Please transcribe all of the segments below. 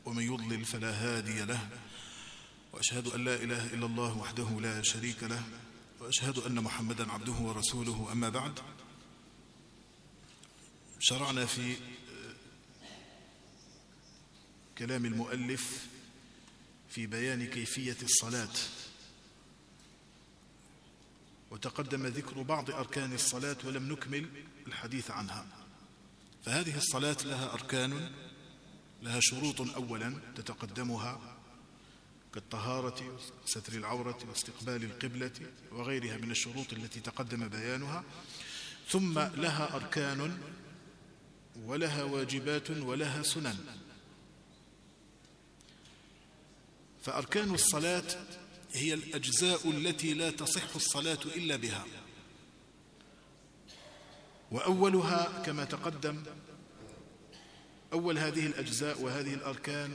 ومن يضلل فلا هادي له، وأشهد أن لا إله إلا الله وحده لا شريك له، وأشهد أن محمدا عبده ورسوله. أما بعد، شرعنا في كلام المؤلف في بيان كيفية الصلاة، وتقدم ذكر بعض أركان الصلاة ولم نكمل الحديث عنها. فهذه الصلاة لها أركان، لها شروط أولا تتقدمها كالطهارة وستر العورة واستقبال القبلة وغيرها من الشروط التي تقدم بيانها، ثم لها أركان ولها واجبات ولها سنن. فأركان الصلاة هي الأجزاء التي لا تصح الصلاة إلا بها، وأولها كما تقدم، أول هذه الأجزاء وهذه الأركان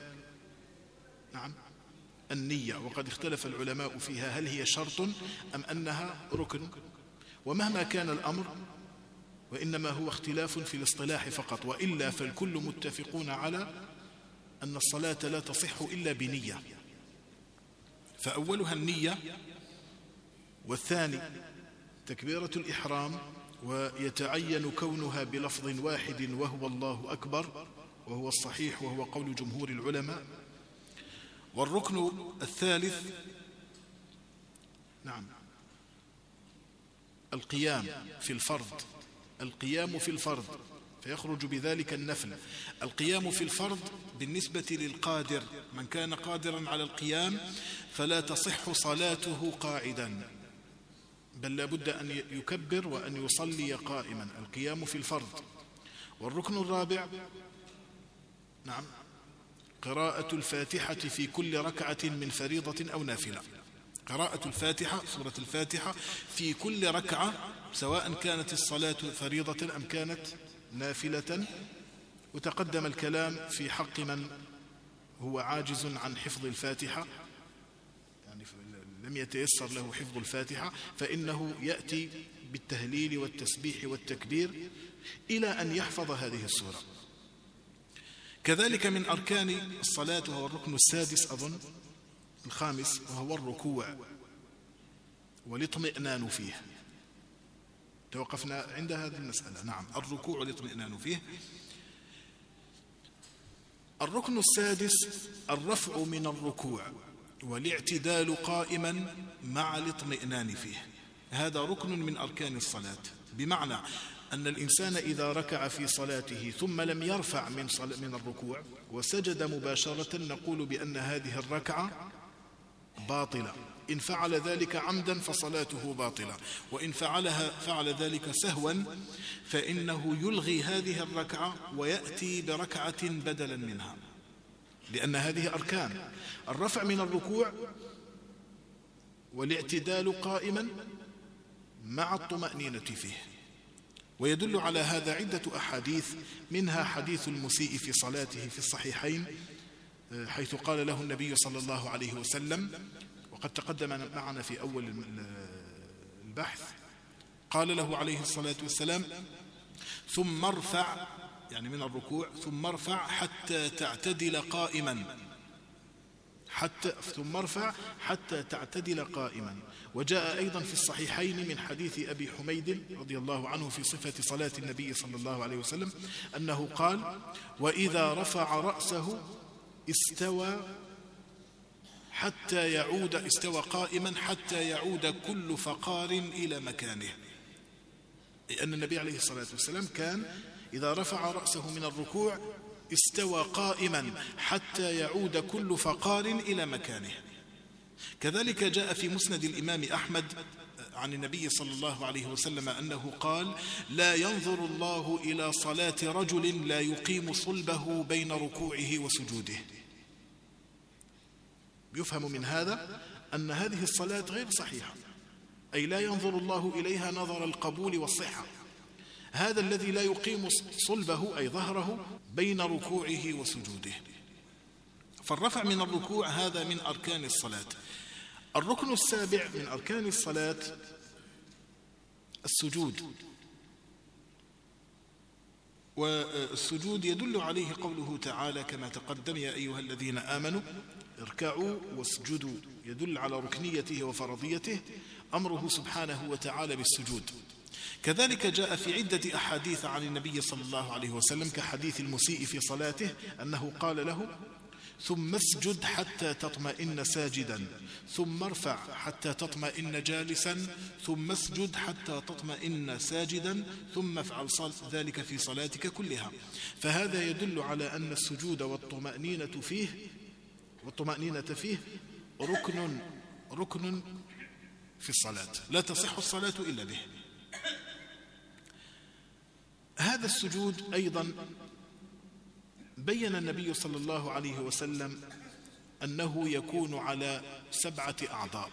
النية، وقد اختلف العلماء فيها هل هي شرط أم أنها ركن، ومهما كان الأمر وإنما هو اختلاف في الاصطلاح فقط، وإلا فالكل متفقون على أن الصلاة لا تصح إلا بنية. فأولها النية، والثاني تكبيرة الإحرام، ويتعين كونها بلفظ واحد وهو الله أكبر، وهو الصحيح وهو قول جمهور العلماء. والركن الثالث القيام في الفرض، القيام في الفرض فيخرج بذلك النفل. القيام في الفرض بالنسبة للقادر، من كان قادرا على القيام فلا تصح صلاته قاعدا، بل لابد أن يكبر وأن يصلي قائما، القيام في الفرض. والركن الرابع قراءة الفاتحة في كل ركعة من فريضة أو نافلة، قراءة الفاتحة، سورة الفاتحة في كل ركعة، سواء كانت الصلاة فريضة أم كانت نافلة. وتقدم الكلام في حق من هو عاجز عن حفظ الفاتحة، يعني لم يتيسر له حفظ الفاتحة، فإنه يأتي بالتهليل والتسبيح والتكبير إلى أن يحفظ هذه السورة. كذلك من أركان الصلاة، وهو الركن السادس أظن الخامس، وهو الركوع والاطمئنان فيه. توقفنا عند هذه المسألة. الركوع والاطمئنان فيه. الركن السادس الرفع من الركوع والاعتدال قائما مع الاطمئنان فيه. هذا ركن من أركان الصلاة، بمعنى أن الإنسان إذا ركع في صلاته ثم لم يرفع من الركوع وسجد مباشرة، نقول بأن هذه الركعة باطلة. إن فعل ذلك عمدا فصلاته باطلة، وإن فعل ذلك سهوا فإنه يلغي هذه الركعة ويأتي بركعة بدلا منها، لأن هذه أركان: الرفع من الركوع والاعتدال قائما مع الطمأنينة فيه. ويدل على هذا عدة أحاديث، منها حديث المسيء في صلاته في الصحيحين، حيث قال له النبي صلى الله عليه وسلم، وقد تقدم معنا في أول البحث، قال له عليه الصلاة والسلام: ثم ارفع، يعني من الركوع، ثم ارفع حتى تعتدل قائما، ثم ارفع حتى تعتدل قائما. وجاء أيضا في الصحيحين من حديث أبي حميد رضي الله عنه في صفة صلاة النبي صلى الله عليه وسلم أنه قال: وإذا رفع رأسه استوى قائما حتى يعود كل فقار إلى مكانه. أي أن النبي عليه الصلاة والسلام كان إذا رفع رأسه من الركوع استوى قائما حتى يعود كل فقار إلى مكانه. كذلك جاء في مسند الإمام أحمد عن النبي صلى الله عليه وسلم أنه قال: لا ينظر الله إلى صلاة رجل لا يقيم صلبه بين ركوعه وسجوده. يفهم من هذا أن هذه الصلاة غير صحيحة، أي لا ينظر الله إليها نظر القبول والصحة. هذا الذي لا يقيم صلبه أي ظهره بين ركوعه وسجوده. فالرفع من الركوع هذا من أركان الصلاة. الركن السابع من أركان الصلاة:، السجود. والسجود يدل عليه قوله تعالى كما تقدم يا أيها الذين آمنوا اركعوا واسجدوا، يدل على ركنيته وفرضيته أمره سبحانه وتعالى بالسجود. كذلك جاء في عدة أحاديث عن النبي صلى الله عليه وسلم كحديث المسيء في صلاته أنه قال له ثم اسجد حتى تطمئن ساجدا، ثم ارفع حتى تطمئن جالسا، ثم اسجد حتى تطمئن ساجدا، ثم افعل ذلك في صلاتك كلها. فهذا يدل على أن السجود والطمأنينة فيه ركن في الصلاة، لا تصح الصلاة إلا به. هذا السجود أيضا بين النبي صلى الله عليه وسلم أنه يكون على 7 أعضاء،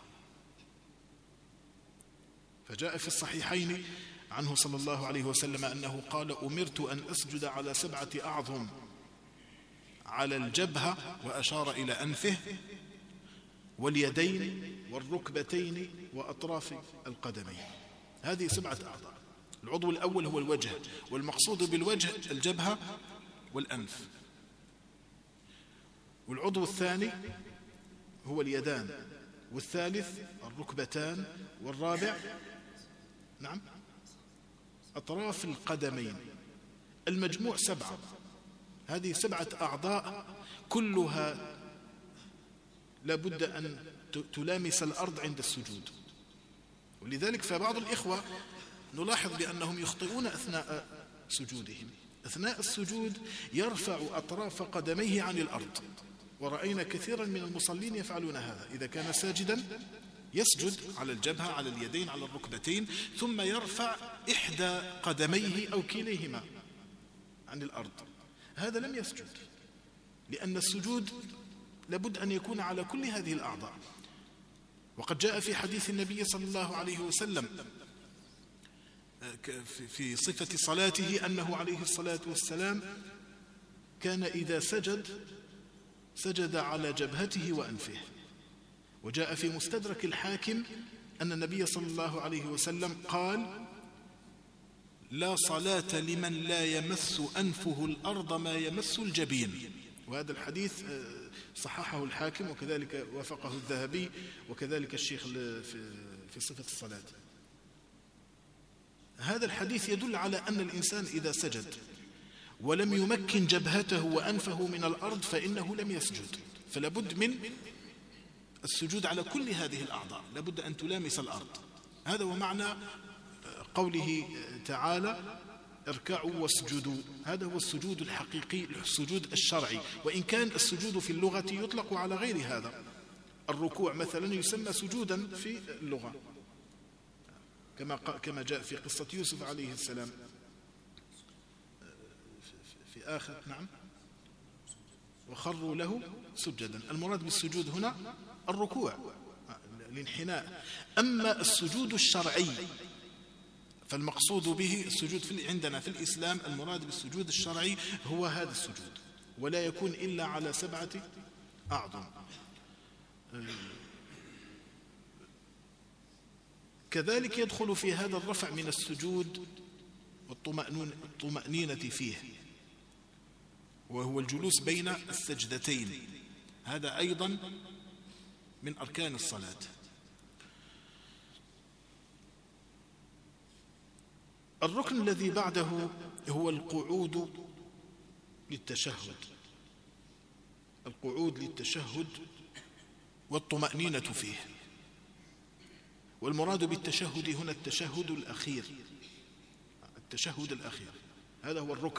فجاء في الصحيحين عنه صلى الله عليه وسلم أنه قال أمرت أن أسجد على 7 أعظم، على الجبهة وأشار إلى أنفه واليدين والركبتين وأطراف القدمين. هذه 7 أعضاء. العضو الأول هو الوجه، والمقصود بالوجه الجبهة والأنف. والعضو الثاني هو اليدان، والثالث الركبتان، والرابع أطراف القدمين. المجموع 7. هذه 7 أعضاء كلها لابد أن تلامس الأرض عند السجود. ولذلك فبعض الإخوة نلاحظ بأنهم يخطئون أثناء سجودهم. أثناء السجود يرفع أطراف قدميه عن الأرض، ورأينا كثيرا من المصلين يفعلون هذا. إذا كان ساجدا يسجد على الجبهة، على اليدين، على الركبتين، ثم يرفع إحدى قدميه أو كليهما عن الأرض. هذا لم يسجد، لأن السجود لابد أن يكون على كل هذه الأعضاء. وقد جاء في حديث النبي صلى الله عليه وسلم في صفة صلاته أنه عليه الصلاة والسلام كان إذا سجد على جبهته وأنفه. وجاء في مستدرك الحاكم أن النبي صلى الله عليه وسلم قال لا صلاة لمن لا يمس أنفه الأرض ما يمس الجبين. وهذا الحديث صححه الحاكم، وكذلك وافقه الذهبي، وكذلك الشيخ في صفة الصلاة. هذا الحديث يدل على أن الإنسان إذا سجد ولم يمكن جبهته وأنفه من الأرض فإنه لم يسجد. فلابد من السجود على كل هذه الأعضاء، لابد أن تلامس الأرض. هذا هو معنى قوله تعالى اركعوا واسجدوا. هذا هو السجود الحقيقي، السجود الشرعي. وإن كان السجود في اللغة يطلق على غير هذا. الركوع مثلا يسمى سجودا في اللغة، كما جاء في قصة يوسف عليه السلام في آخر وخروا له سجدا. المراد بالسجود هنا الركوع، الانحناء. أما السجود الشرعي فالمقصود به السجود عندنا في الإسلام، المراد بالسجود الشرعي هو هذا السجود، ولا يكون إلا على 7 أعظم. كذلك يدخل في هذا الرفع من السجود والطمأنينة فيه، وهو الجلوس بين السجدتين. هذا أيضا من أركان الصلاة. الركن الذي بعده هو القعود للتشهد. القعود للتشهد والطمأنينة فيه. والمراد بالتشهد هنا التشهد الأخير. التشهد الأخير هذا هو الركن.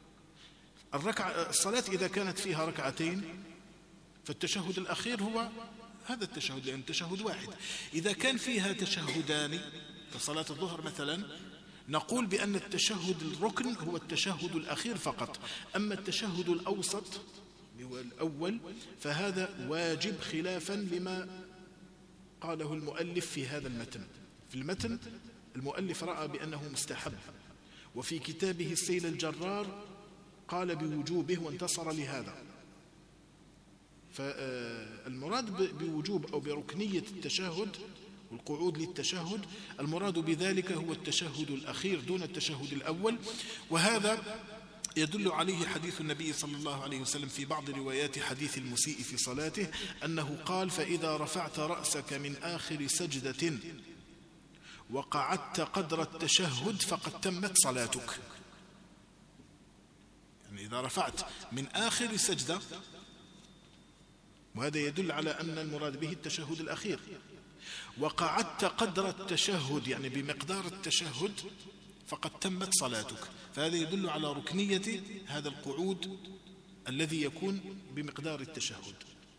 الصلاة إذا كانت فيها 2 فالتشهد الأخير هو هذا التشهد، لأن التشهد واحد. إذا كان فيها تشهدان كصلاة الظهر مثلا نقول بأن التشهد الركن هو التشهد الأخير فقط. أما التشهد الأوسط هو الأول فهذا واجب، خلافا لما قاله المؤلف في هذا المتن. في المتن المؤلف رأى بأنه مستحب، وفي كتابه السيل الجرار قال بوجوبه وانتصر لهذا. فالمراد بوجوب أو بركنية التشهد والقعود للتشهد المراد بذلك هو التشهد الأخير دون التشهد الأول. وهذا يدل عليه حديث النبي صلى الله عليه وسلم في بعض روايات حديث المسيء في صلاته أنه قال: فإذا رفعت رأسك من آخر سجدة وقعدت قدر التشهد فقد تمت صلاتك. يعني إذا رفعت من آخر سجدة، وهذا يدل على أن المراد به التشهد الأخير، وقعدت قدر التشهد يعني بمقدار التشهد، فقد تمت صلاتك. فهذا يدل على ركنية هذا القعود الذي يكون بمقدار التشهد.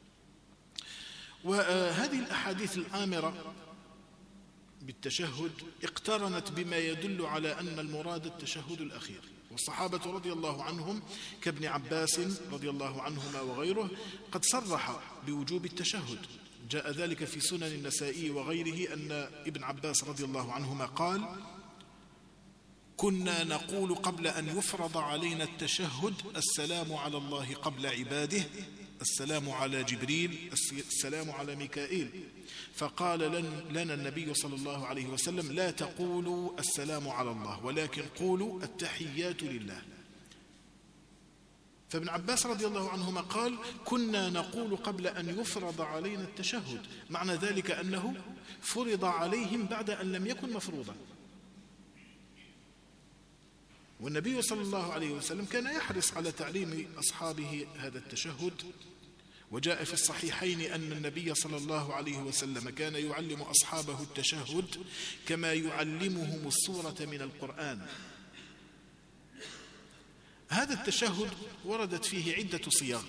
وهذه الأحاديث الآمرة بالتشهد اقترنت بما يدل على أن المراد التشهد الأخير. والصحابة رضي الله عنهم كابن عباس رضي الله عنهما وغيره قد صرح بوجوب التشهد. جاء ذلك في سنن النسائي وغيره أن ابن عباس رضي الله عنهما قال: كنا نقول قبل أن يفرض علينا التشهد: السلام على الله قبل عباده، السلام على جبريل، السلام على ميكائيل. فقال لنا النبي صلى الله عليه وسلم: لا تقولوا السلام على الله، ولكن قولوا التحيات لله. فابن عباس رضي الله عنهما قال: كنا نقول قبل أن يفرض علينا التشهد، معنى ذلك أنه فرض عليهم بعد أن لم يكن مفروضا. والنبي صلى الله عليه وسلم كان يحرص على تعليم أصحابه هذا التشهد. وجاء في الصحيحين أن النبي صلى الله عليه وسلم كان يعلم أصحابه التشهد كما يعلمهم السورة من القرآن. هذا التشهد وردت فيه عدة صيغ،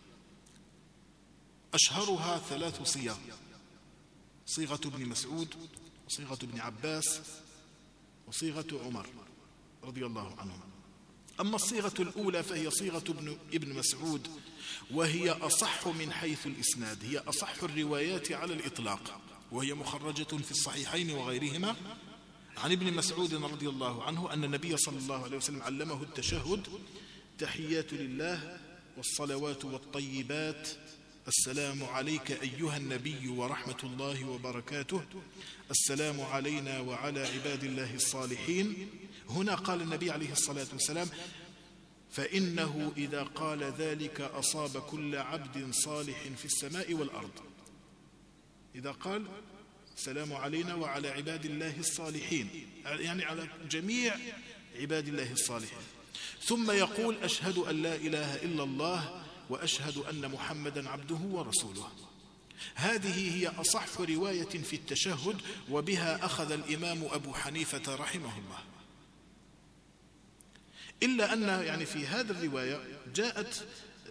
أشهرها 3 صيغ: صيغة ابن مسعود، وصيغة ابن عباس، وصيغة عمر رضي الله عنهم. أما الصيغة الأولى فهي صيغة ابن مسعود، وهي أصح من حيث الإسناد، هي أصح الروايات على الإطلاق، وهي مخرجة في الصحيحين وغيرهما عن ابن مسعود رضي الله عنه أن النبي صلى الله عليه وسلم علمه التشهد: تحيات لله والصلوات والطيبات، السلام عليك أيها النبي ورحمة الله وبركاته، السلام علينا وعلى عباد الله الصالحين. هنا قال النبي عليه الصلاة والسلام: فإنه إذا قال ذلك أصاب كل عبد صالح في السماء والأرض. إذا قال السلام علينا وعلى عباد الله الصالحين، يعني على جميع عباد الله الصالحين. ثم يقول: أشهد أن لا إله إلا الله وأشهد أن محمدا عبده ورسوله. هذه هي أصح رواية في التشهد، وبها أخذ الإمام أبو حنيفة رحمه الله. إلا أن يعني في هذه الرواية جاءت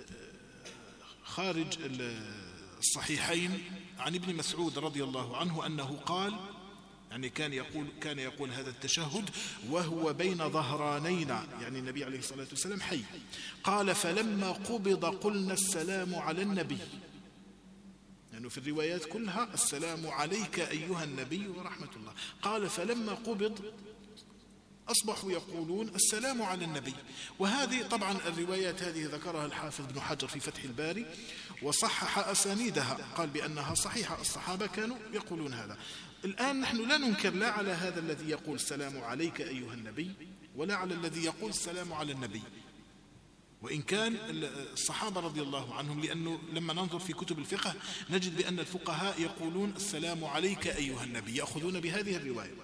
خارج الصحيحين عن ابن مسعود رضي الله عنه أنه قال، يعني كان يقول هذا التشهد وهو بين ظهرانينا، يعني النبي عليه الصلاة والسلام حي. قال: فلما قبض قلنا السلام على النبي، يعني في الروايات كلها السلام عليك أيها النبي ورحمة الله. قال: فلما قبض أصبحوا يقولون السلام على النبي. وهذه طبعا الروايات هذه ذكرها الحافظ ابن حجر في فتح الباري وصحح أسانيدها، قال بأنها صحيحة، الصحابة كانوا يقولون هذا. الآن نحن لا ننكر لا على هذا الذي يقول السلام عليك أيها النبي، ولا على الذي يقول السلام على النبي، وإن كان الصحابة رضي الله عنهم، لأنه لما ننظر في كتب الفقه نجد بأن الفقهاء يقولون السلام عليك أيها النبي، يأخذون بهذه الرواية.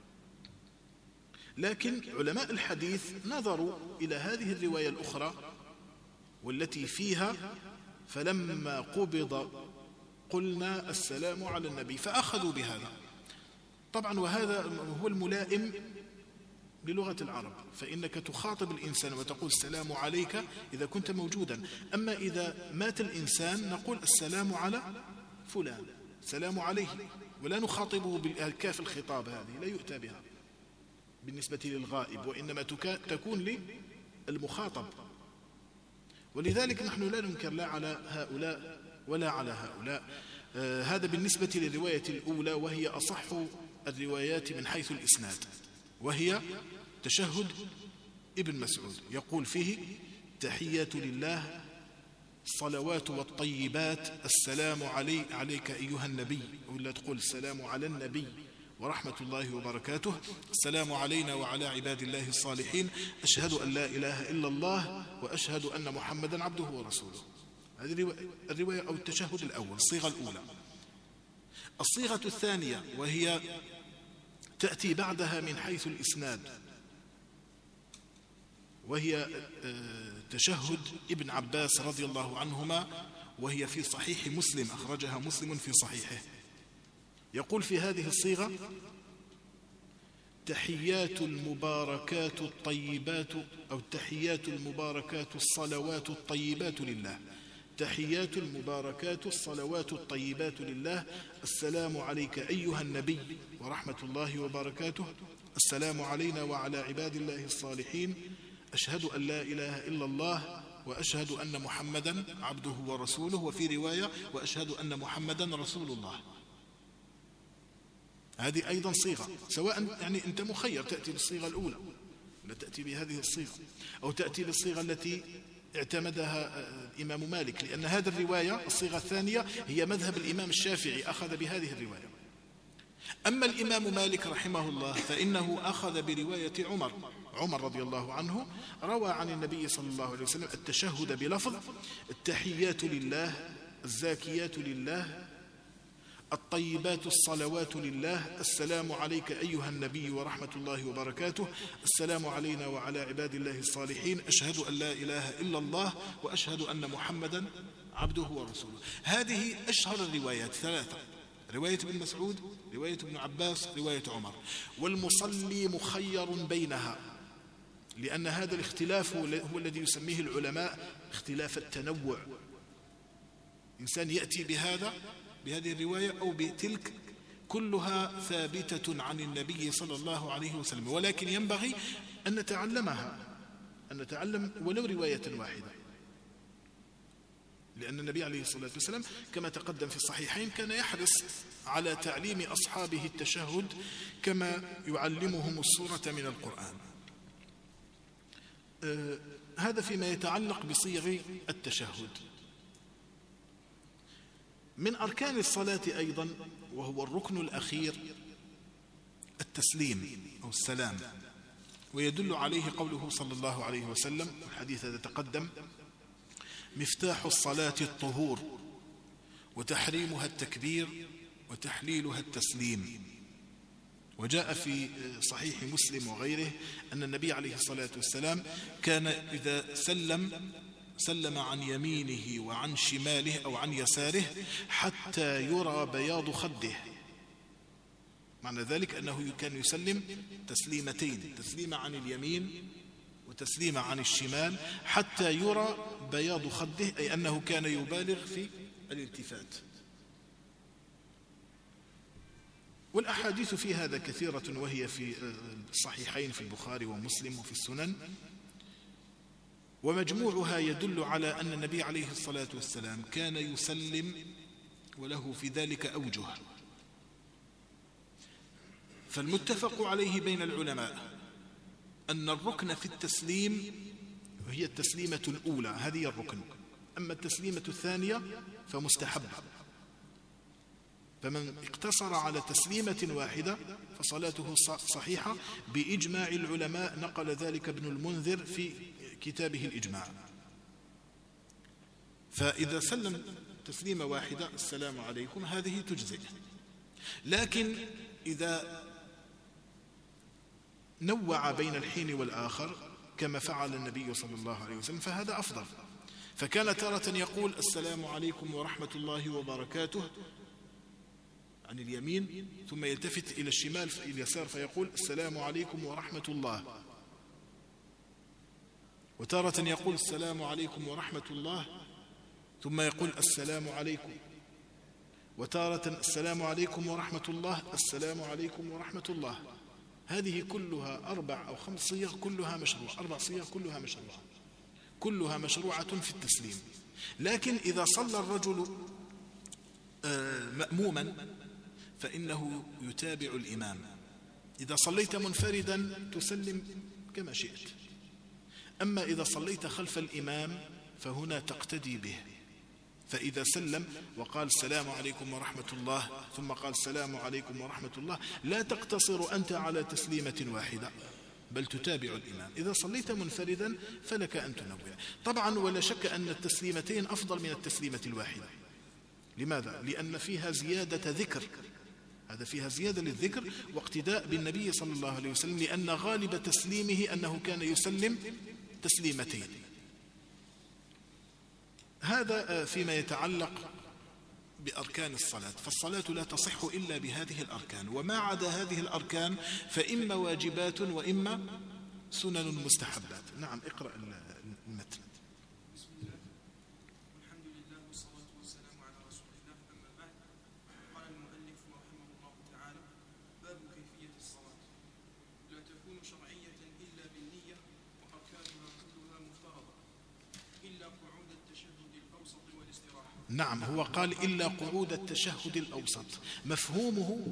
لكن علماء الحديث نظروا إلى هذه الرواية الأخرى والتي فيها فلما قبض قلنا السلام على النبي، فأخذوا بهذا. طبعا وهذا هو الملائم للغة العرب، فإنك تخاطب الإنسان وتقول السلام عليك إذا كنت موجودا. أما إذا مات الإنسان نقول السلام على فلان، السلام عليه، ولا نخاطبه بالكاف الخطاب، هذه لا يؤتى بها بالنسبة للغائب، وإنما تكون للمخاطب. ولذلك نحن لا ننكر لا على هؤلاء ولا على هؤلاء. هذا بالنسبة للرواية الأولى، وهي أصح الروايات من حيث الإسناد، وهي تشهد ابن مسعود، يقول فيه: تحيات لله، الصلوات والطيبات، السلام عليك أيها النبي، ولا تقول السلام على النبي ورحمة الله وبركاته، السلام علينا وعلى عباد الله الصالحين، أشهد أن لا إله إلا الله وأشهد أن محمدا عبده ورسوله. هذه الرواية أو التشهد الأول، الصيغة الأولى. الصيغة الثانية وهي تأتي بعدها من حيث الإسناد، وهي تشهد ابن عباس رضي الله عنهما، وهي في صحيح مسلم، أخرجها مسلم في صحيحه. يقول في هذه الصيغة: تحيات المباركات الطيبات، أو تحيات المباركات الصلوات الطيبات لله، تحيات المباركات الصلوات الطيبات لله، السلام عليك أيها النبي ورحمة الله وبركاته، السلام علينا وعلى عباد الله الصالحين، أشهد أن لا إله إلا الله وأشهد أن محمدا عبده ورسوله، وفي رواية وأشهد أن محمدا رسول الله. هذه أيضا صيغة، سواء يعني أنت مخير تأتي بالصيغة الأولى لا تأتي بهذه الصيغة، أو تأتي بالصيغة التي اعتمدها الإمام مالك، لأن هذه الرواية الصيغة الثانية هي مذهب الإمام الشافعي، أخذ بهذه الرواية. أما الإمام مالك رحمه الله فإنه أخذ برواية عمر رضي الله عنه، روى عن النبي صلى الله عليه وسلم التشهد بلفظ: التحيات لله، الزاكيات لله، الطيبات الصلوات لله، السلام عليك أيها النبي ورحمة الله وبركاته، السلام علينا وعلى عباد الله الصالحين، أشهد أن لا إله إلا الله وأشهد أن محمدا عبده ورسوله. هذه أشهر الروايات، ثلاثة: رواية ابن مسعود، رواية ابن عباس، رواية عمر. والمصلي مخير بينها، لأن هذا الاختلاف هو الذي يسميه العلماء اختلاف التنوع. إنسان يأتي بهذه الرواية أو بتلك، كلها ثابتة عن النبي صلى الله عليه وسلم، ولكن ينبغي أن نتعلمها، أن نتعلم ولو رواية واحدة، لأن النبي عليه الصلاة والسلام كما تقدم في الصحيحين كان يحرص على تعليم أصحابه التشهد كما يعلمهم السورة من القرآن. هذا فيما يتعلق بصيغ التشهد. من أركان الصلاة أيضا، وهو الركن الأخير، التسليم أو السلام، ويدل عليه قوله صلى الله عليه وسلم، الحديث هذا تقدم: مفتاح الصلاة الطهور، وتحريمها التكبير، وتحليلها التسليم. وجاء في صحيح مسلم وغيره أن النبي عليه الصلاة والسلام كان إذا سلم عن يمينه وعن شماله أو عن يساره حتى يرى بياض خده. معنى ذلك أنه كان يسلم تسليمتين، تسليمة عن اليمين وتسليمة عن الشمال، حتى يرى بياض خده، أي أنه كان يبالغ في الالتفات. والأحاديث في هذا كثيرة، وهي في الصحيحين في البخاري ومسلم وفي السنن، ومجموعها يدل على أن النبي عليه الصلاة والسلام كان يسلم، وله في ذلك أوجه. فالمتفق عليه بين العلماء أن الركن في التسليم هي التسليمة الأولى، هذه الركن. أما التسليمة الثانية فمستحبة، فمن اقتصر على تسليمة واحدة فصلاته صحيحة بإجماع العلماء، نقل ذلك ابن المنذر في كتابه الإجماع. فإذا سلم تسليمة واحدة، السلام عليكم، هذه تجزئ. لكن إذا نوع بين الحين والآخر كما فعل النبي صلى الله عليه وسلم فهذا أفضل. فكان تارة يقول: السلام عليكم ورحمة الله وبركاته عن اليمين، ثم يلتفت إلى الشمال إلى اليسار فيقول: السلام عليكم ورحمة الله. وتارة يقول: السلام عليكم ورحمة الله، ثم يقول: السلام عليكم. وتارة: السلام عليكم ورحمة الله، السلام عليكم ورحمة الله. هذه كلها 4 أو 5 صيغ كلها مشروعة، 4 صيغ كلها مشروعة، كلها مشروعة في التسليم. لكن إذا صلى الرجل مأموما فإنه يتابع الإمام. إذا صليت منفردا تسلم كما شئت، أما إذا صليت خلف الإمام فهنا تقتدي به، فإذا سلم وقال السلام عليكم ورحمة الله ثم قال السلام عليكم ورحمة الله لا تقتصر أنت على تسليمة واحدة بل تتابع الإمام. إذا صليت منفردا فلك أن تنوع. طبعا ولا شك أن التسليمتين أفضل من التسليمة الواحدة. لماذا؟ لأن فيها زيادة ذكر، هذا فيها زيادة للذكر واقتداء بالنبي صلى الله عليه وسلم، لأن غالب تسليمه أنه كان يسلم تسليمتين. هذا فيما يتعلق بأركان الصلاة. فالصلاة لا تصح إلا بهذه الأركان، وما عدا هذه الأركان فإما واجبات وإما سنن مستحبات. نعم اقرأ المتن. بسم الله والحمد لله والصلاة والسلام على رسول الله. أما بعد، قال المؤلف رحمه الله تعالى: باب كيفية الصلاة. لا تكون شرعية إلا بالنية وأركانها كلها مفترضة إلا قعود التشهد الأوسط والاستراحة. نعم، هو قال إلا قعود التشهد الأوسط، مفهومه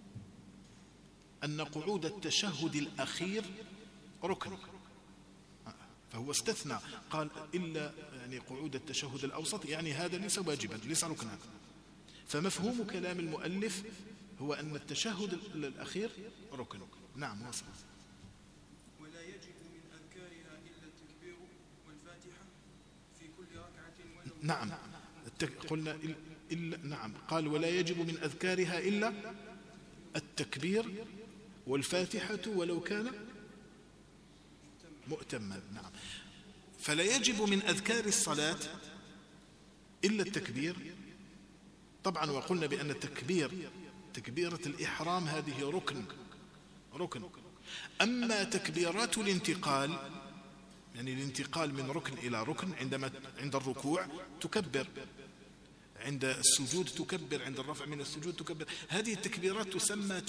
أن قعود التشهد الأخير ركن، فهو استثنى قال إلا يعني قعود التشهد الأوسط، يعني هذا ليس واجبا ليس ركنا. فمفهوم كلام المؤلف هو أن التشهد الأخير ركن. نعم وصل. ولا يجب من أذكارها إلا التكبير والفاتحة في كل ركعة ولو. نعم قلنا إلا. نعم قال ولا يجب من أذكارها إلا التكبير والفاتحة ولو كان مؤتما. نعم، فلا يجب من أذكار الصلاة إلا التكبير. طبعا وقلنا بأن تكبيرة الإحرام هذه ركن. أما تكبيرات الانتقال، يعني الانتقال من ركن إلى ركن، عند الركوع تكبر، عند السجود تكبر، عند الرفع من السجود تكبر. هذه التكبيرات تسمى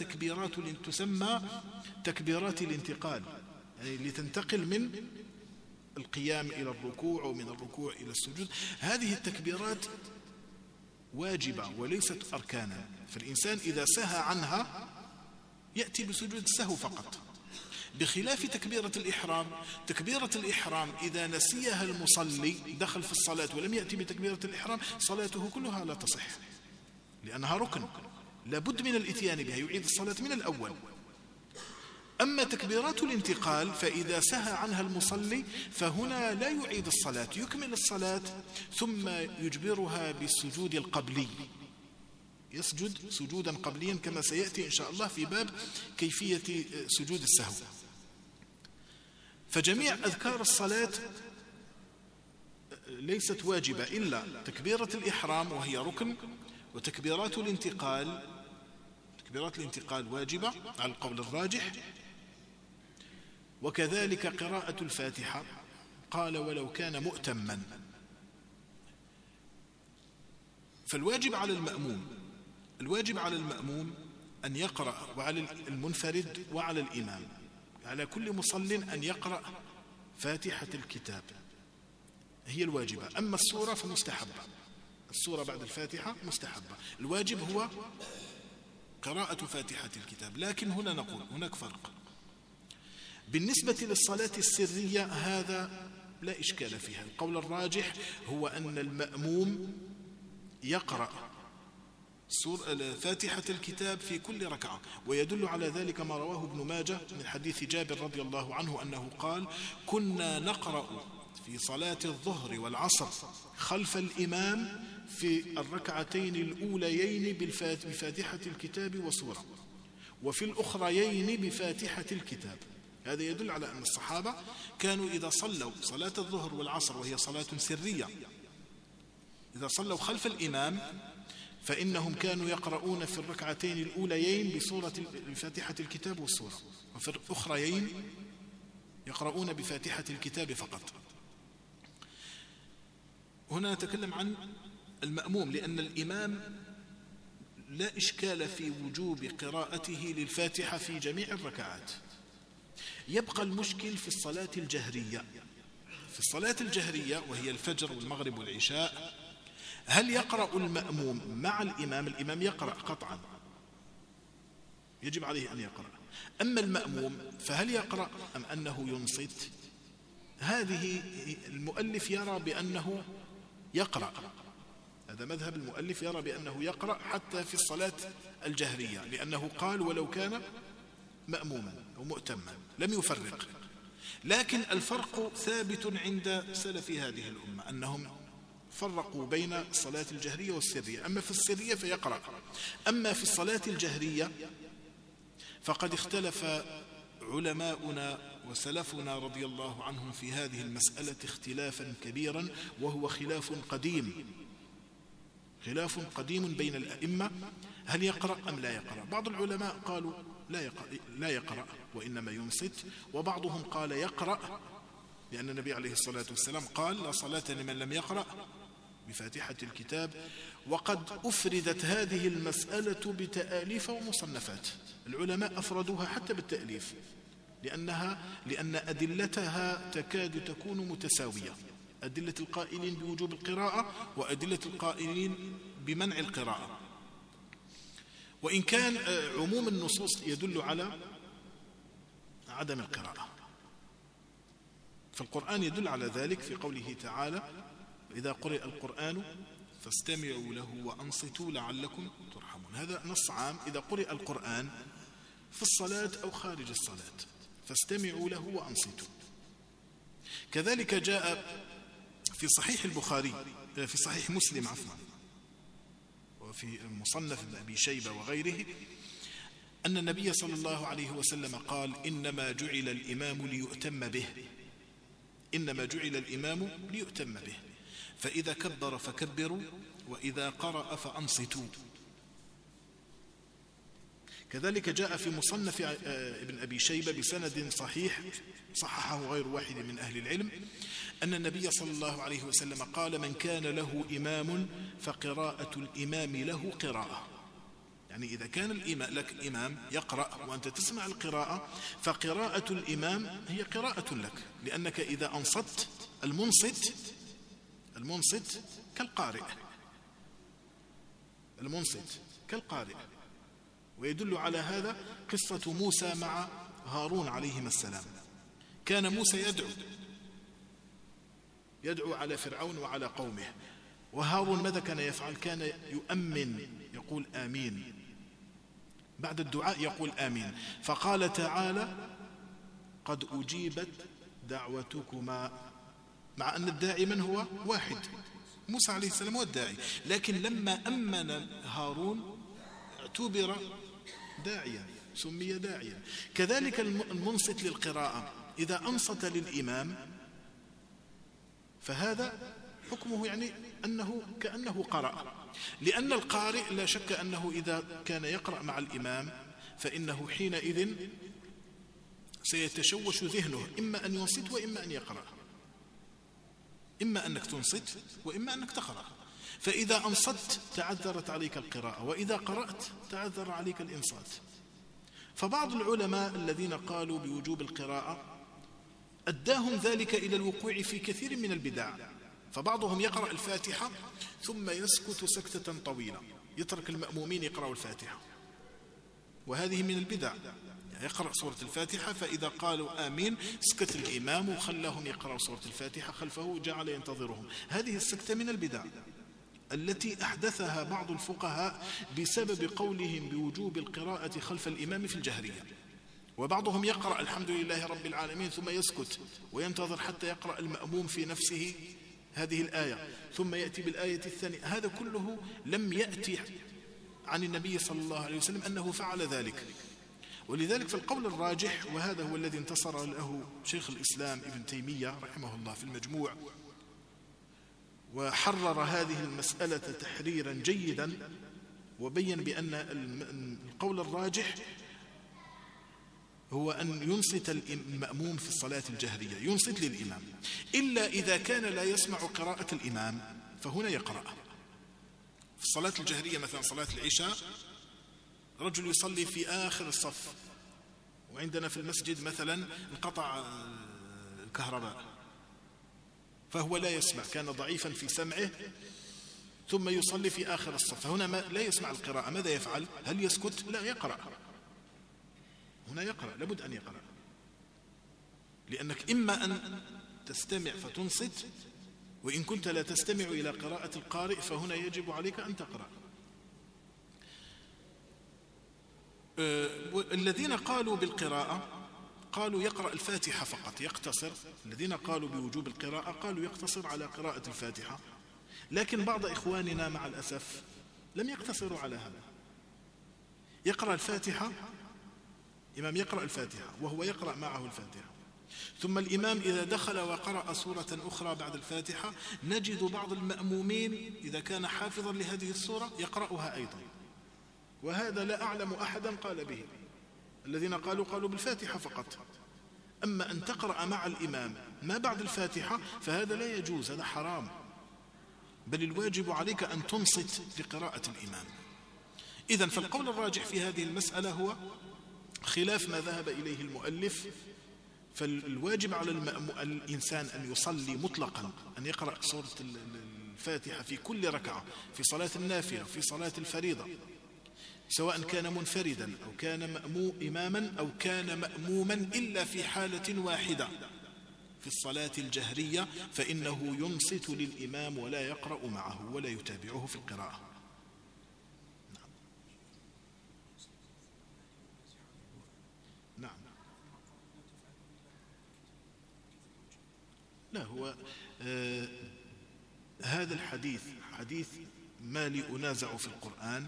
تكبيرات الانتقال، يعني لتنتقل من القيام إلى الركوع ومن الركوع إلى السجود. هذه التكبيرات واجبة وليست أركانا، فالإنسان إذا سهى عنها يأتي بسجود السهو فقط، بخلاف تكبيرة الإحرام. تكبيرة الإحرام إذا نسيها المصلي دخل في الصلاة ولم يأتي بتكبيرة الإحرام صلاته كلها لا تصح، لأنها ركن لابد من الإتيان بها، يعيد الصلاة من الأول. أما تكبيرات الانتقال فإذا سهى عنها المصلي فهنا لا يعيد الصلاة، يكمل الصلاة ثم يجبرها بالسجود القبلي، يسجد سجودا قبليا كما سيأتي إن شاء الله في باب كيفية سجود السهو. فجميع أذكار الصلاة ليست واجبة إلا تكبيرة الإحرام وهي ركن، وتكبيرات الانتقال واجبة على القول الراجح، وكذلك قراءة الفاتحة. قال ولو كان مؤتما. فالواجب على المأموم أن يقرأ، وعلى المنفرد وعلى الإمام، على كل مصل أن يقرأ فاتحة الكتاب، هي الواجبة. أما السورة فمستحبة، السورة بعد الفاتحة مستحبة، الواجب هو قراءة فاتحة الكتاب. لكن هنا نقول هناك فرق بالنسبة للصلاة السرية، هذا لا إشكال فيها. القول الراجح هو أن المأموم يقرأ فاتحة الكتاب في كل ركعة، ويدل على ذلك ما رواه ابن ماجه من حديث جابر رضي الله عنه أنه قال: كنا نقرأ في صلاة الظهر والعصر خلف الإمام في الركعتين الأوليين بفاتحة الكتاب وسورة، وفي الأخريين بفاتحة الكتاب. هذا يدل على أن الصحابة كانوا إذا صلوا صلاة الظهر والعصر وهي صلاة سرية، إذا صلوا خلف الإمام فإنهم كانوا يقرؤون في الركعتين الأوليين بسورة بفاتحة الكتاب والسورة، وفي الأخريين يقرؤون بفاتحة الكتاب فقط. هنا نتكلم عن المأموم، لأن الإمام لا إشكال في وجوب قراءته للفاتحة في جميع الركعات. يبقى المشكل في الصلاة الجهرية. في الصلاة الجهرية وهي الفجر والمغرب والعشاء، هل يقرأ المأموم مع الإمام؟ الإمام يقرأ قطعا، يجب عليه أن يقرأ. أما المأموم فهل يقرأ أم أنه ينصت؟ هذه المؤلف يرى بأنه يقرأ، هذا مذهب المؤلف، يرى بأنه يقرأ حتى في الصلاة الجهرية، لأنه قال ولو كان مأموما أو مؤتما، لم يفرق. لكن الفرق ثابت عند سلف هذه الأمة، أنهم فرقوا بين الصلاة الجهرية والسرية. أما في السرية فيقرأ، أما في الصلاة الجهرية فقد اختلف علماؤنا وسلفنا رضي الله عنهم في هذه المسألة اختلافا كبيرا، وهو خلاف قديم بين الأئمة، هل يقرأ أم لا يقرأ؟ بعض العلماء قالوا لا يقرأ وإنما ينصت، وبعضهم قال يقرأ، لأن النبي عليه الصلاة والسلام قال لا صلاة لمن لم يقرأ بفاتحة الكتاب. وقد أفردت هذه المسألة بتآليف ومصنفات، العلماء أفردوها حتى بالتأليف، لأن أدلتها تكاد تكون متساوية، أدلة القائلين بوجوب القراءة وأدلة القائلين بمنع القراءة. وإن كان عموم النصوص يدل على عدم القراءة، فالقرآن يدل على ذلك في قوله تعالى إذا قرئ القرآن فاستمعوا له وأنصتوا لعلكم ترحمون. هذا نص عام، إذا قرئ القرآن في الصلاة أو خارج الصلاة فاستمعوا له وأنصتوا. كذلك جاء في صحيح البخاري، في صحيح مسلم عفوا، وفي مصنف ابن أبي شيبة وغيره، أن النبي صلى الله عليه وسلم قال إنما جعل الإمام ليؤتم به، إنما جعل الإمام ليؤتم به، فإذا كبر فكبروا وإذا قرأ فأنصتوا. كذلك جاء في مصنف ابن أبي شيبة بسند صحيح صححه غير واحد من أهل العلم أن النبي صلى الله عليه وسلم قال من كان له إمام فقراءة الإمام له قراءة، يعني إذا كان الإمام لك إمام يقرأ وأنت تسمع القراءة فقراءة الإمام هي قراءة لك، لأنك إذا أنصت المنصت كالقارئ، المنصت كالقارئ. ويدل على هذا قصة موسى مع هارون عليهما السلام. كان موسى يدعو على فرعون وعلى قومه، وهارون ماذا كان يفعل؟ كان يؤمن، يقول آمين، بعد الدعاء يقول آمين. فقال تعالى قد أجيبت دعوتكما، مع أن الداعي من هو؟ واحد، موسى عليه السلام هو الداعي، لكن لما أمن هارون اعتبر داعيا، سمي داعيا. كذلك المنصت للقراءة إذا أنصت للإمام فهذا حكمه يعني كأنه قرأ، لأن القارئ لا شك أنه إذا كان يقرأ مع الإمام فإنه حينئذ سيتشوش ذهنه، إما أن ينصت وإما أن يقرأ، إما أنك تنصت وإما أنك تقرأ. فإذا أنصت تعذرت عليك القراءة، وإذا قرأت تعذر عليك الإنصات. فبعض العلماء الذين قالوا بوجوب القراءة أداهم ذلك إلى الوقوع في كثير من البدع، فبعضهم يقرأ الفاتحة ثم يسكت سكتة طويلة، يترك المأمومين يقرأوا الفاتحة، وهذه من البدع. يعني يقرأ سورة الفاتحة فإذا قالوا آمين سكت الإمام وخلاهم يقرأوا سورة الفاتحة خلفه وجعل ينتظرهم. هذه السكتة من البدع التي أحدثها بعض الفقهاء بسبب قولهم بوجوب القراءة خلف الإمام في الجهرية. وبعضهم يقرأ الحمد لله رب العالمين ثم يسكت وينتظر حتى يقرأ المأموم في نفسه هذه الآية ثم يأتي بالآية الثانية. هذا كله لم يأتي عن النبي صلى الله عليه وسلم أنه فعل ذلك. ولذلك فالقول الراجح، وهذا هو الذي انتصر له شيخ الإسلام ابن تيمية رحمه الله في المجموع، وحرر هذه المسألة تحريرا جيدا، وبين بأن القول الراجح هو أن ينصت المأموم في الصلاة الجهرية، ينصت للإمام، إلا إذا كان لا يسمع قراءة الإمام فهنا يقرأ. في الصلاة الجهرية مثلا صلاة العشاء رجل يصلي في آخر الصف، وعندنا في المسجد مثلا انقطع الكهرباء فهو لا يسمع، كان ضعيفا في سمعه ثم يصلي في آخر الصف، فهنا لا يسمع القراءة، ماذا يفعل؟ هل يسكت؟ لا، يقرأ. هنا يقرأ، لابد أن يقرأ، لأنك إما أن تستمع فتنصت وإن كنت لا تستمع إلى قراءة القارئ فهنا يجب عليك أن تقرأ. الذين قالوا بالقراءة قالوا يقرأ الفاتحة فقط، يقتصر. الذين قالوا بوجوب القراءة قالوا يقتصر على قراءة الفاتحة، لكن بعض إخواننا مع الأسف لم يقتصروا على هذا. يقرأ الفاتحة، إمام يقرأ الفاتحة وهو يقرأ معه الفاتحة، ثم الإمام إذا دخل وقرأ سورة أخرى بعد الفاتحة نجد بعض المأمومين إذا كان حافظا لهذه السورة يقرأها أيضا، وهذا لا أعلم أحدا قال به. الذين قالوا بالفاتحة فقط. أما أن تقرأ مع الإمام ما بعد الفاتحة فهذا لا يجوز، هذا حرام، بل الواجب عليك أن تنصت لقراءة الإمام. إذن فالقول الراجح في هذه المسألة هو خلاف ما ذهب إليه المؤلف. فالواجب على الإنسان أن يصلي مطلقا، أن يقرأ سورة الفاتحة في كل ركعة، في صلاة النافلة في صلاة الفريضة، سواء كان منفردا أو كان إماما أو كان مأموما، إلا في حالة واحدة في الصلاة الجهرية فإنه ينصت للإمام ولا يقرأ معه ولا يتابعه في القراءة. نعم. لا، هو هذا الحديث حديث ما لي أنازع في القرآن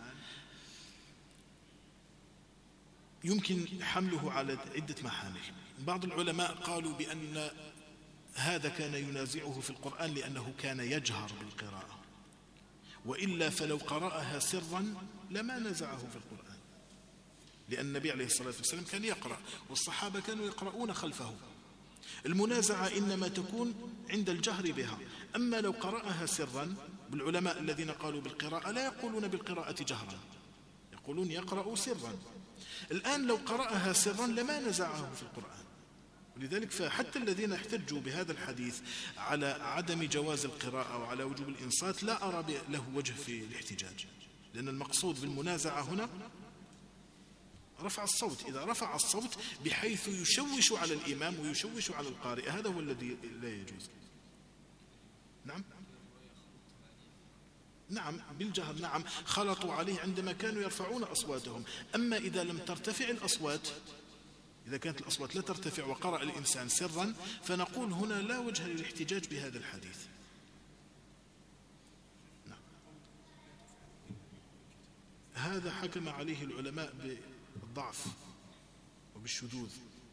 يمكن حمله على عدة محامل. بعض العلماء قالوا بأن هذا كان ينازعه في القرآن لأنه كان يجهر بالقراءة، وإلا فلو قرأها سرا لما نزعه في القرآن، لأن النبي عليه الصلاة والسلام كان يقرأ والصحابة كانوا يقرؤون خلفه. المنازعة إنما تكون عند الجهر بها. أما لو قرأها سرا، بالعلماء الذين قالوا بالقراءة لا يقولون بالقراءة جهرا، يقولون يقرأ سرا. الآن لو قرأها سرا لما نزعه في القرآن. ولذلك فحتى الذين احتجوا بهذا الحديث على عدم جواز القراءة وعلى وجوب الإنصات لا أرى له وجه في الاحتجاج، لأن المقصود بالمنازعة هنا رفع الصوت. إذا رفع الصوت بحيث يشوش على الإمام ويشوش على القارئ هذا هو الذي لا يجوز. نعم بالجهر، نعم خلطوا عليه عندما كانوا يرفعون أصواتهم. أما إذا لم ترتفع الأصوات، إذا كانت الأصوات لا ترتفع وقرأ الإنسان سرا فنقول هنا لا وجه للاحتجاج بهذا الحديث. نعم. هذا حكم عليه العلماء بالضعف وبالشذوذ،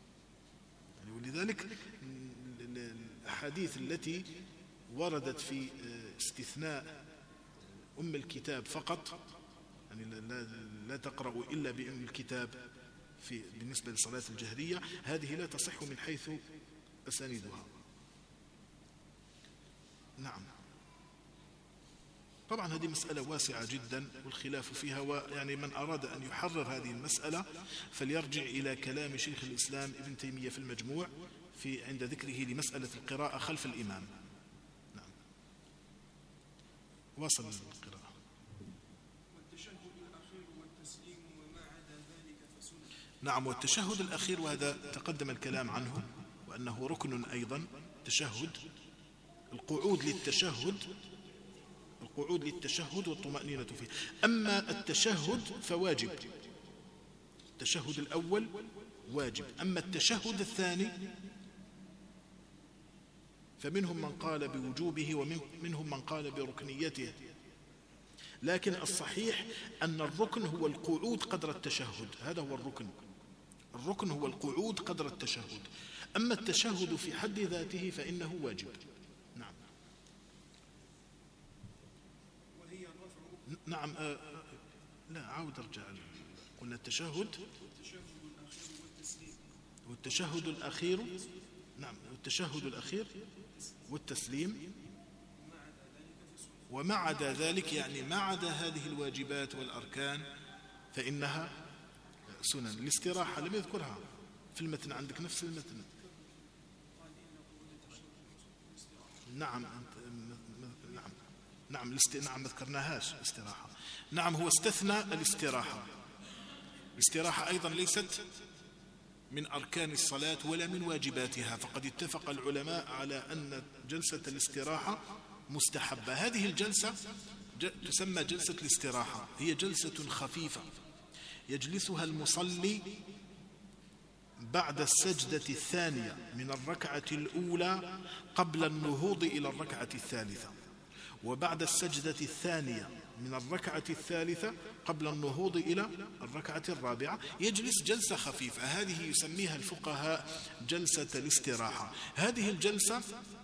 ولذلك الأحاديث التي وردت في استثناء أم الكتاب فقط، يعني لا تقرأ إلا بأم الكتاب بالنسبة للصلاة الجهرية، هذه لا تصح من حيث أسانيدها. نعم. طبعا هذه مسألة واسعة جدا والخلاف فيها، ويعني من أراد أن يحرر هذه المسألة فليرجع إلى كلام شيخ الإسلام ابن تيمية في المجموع عند ذكره لمسألة القراءة خلف الإمام. نعم. واصل القراءة. والتشهد الأخير والتسليم وما عدا ذلك فسنة. نعم. والتشهد الأخير وهذا تقدم الكلام عنه وأنه ركن أيضا، تشهد القعود للتشهد والطمأنينة فيه. أما التشهد فواجب، التشهد الأول واجب. أما التشهد الثاني فمنهم من قال بوجوبه ومنهم من قال بركنيته، لكن الصحيح أن الركن هو القعود قدر التشهد، هذا هو الركن هو القعود قدر التشهد. أما التشهد في حد ذاته فإنه واجب. نعم. وهي الرفع. نعم. لا عاود ارجع. قلنا التشهد والتشهد الأخير. نعم. والتشهد الأخير والتسليم وما عدا ذلك، يعني ما عدا هذه الواجبات والأركان فإنها سنن. الاستراحة لم يذكرها في المتن، عندك نفس المتن. نعم. نعم ما ذكرناهاش الاستراحة. نعم هو استثنى الاستراحة. الاستراحة أيضا ليست من أركان الصلاة ولا من واجباتها، فقد اتفق العلماء على أن جلسة الاستراحة مستحبة. هذه الجلسة تسمى جلسة الاستراحة، هي جلسة خفيفة يجلسها المصلي بعد السجدة الثانية من الركعة الأولى قبل النهوض إلى الركعة الثالثة، وبعد السجدة الثانية من الركعة الثالثة قبل النهوض إلى الركعة الرابعة، يجلس جلسة خفيفة. هذه يسميها الفقهاء جلسة الاستراحة. هذه الجلسة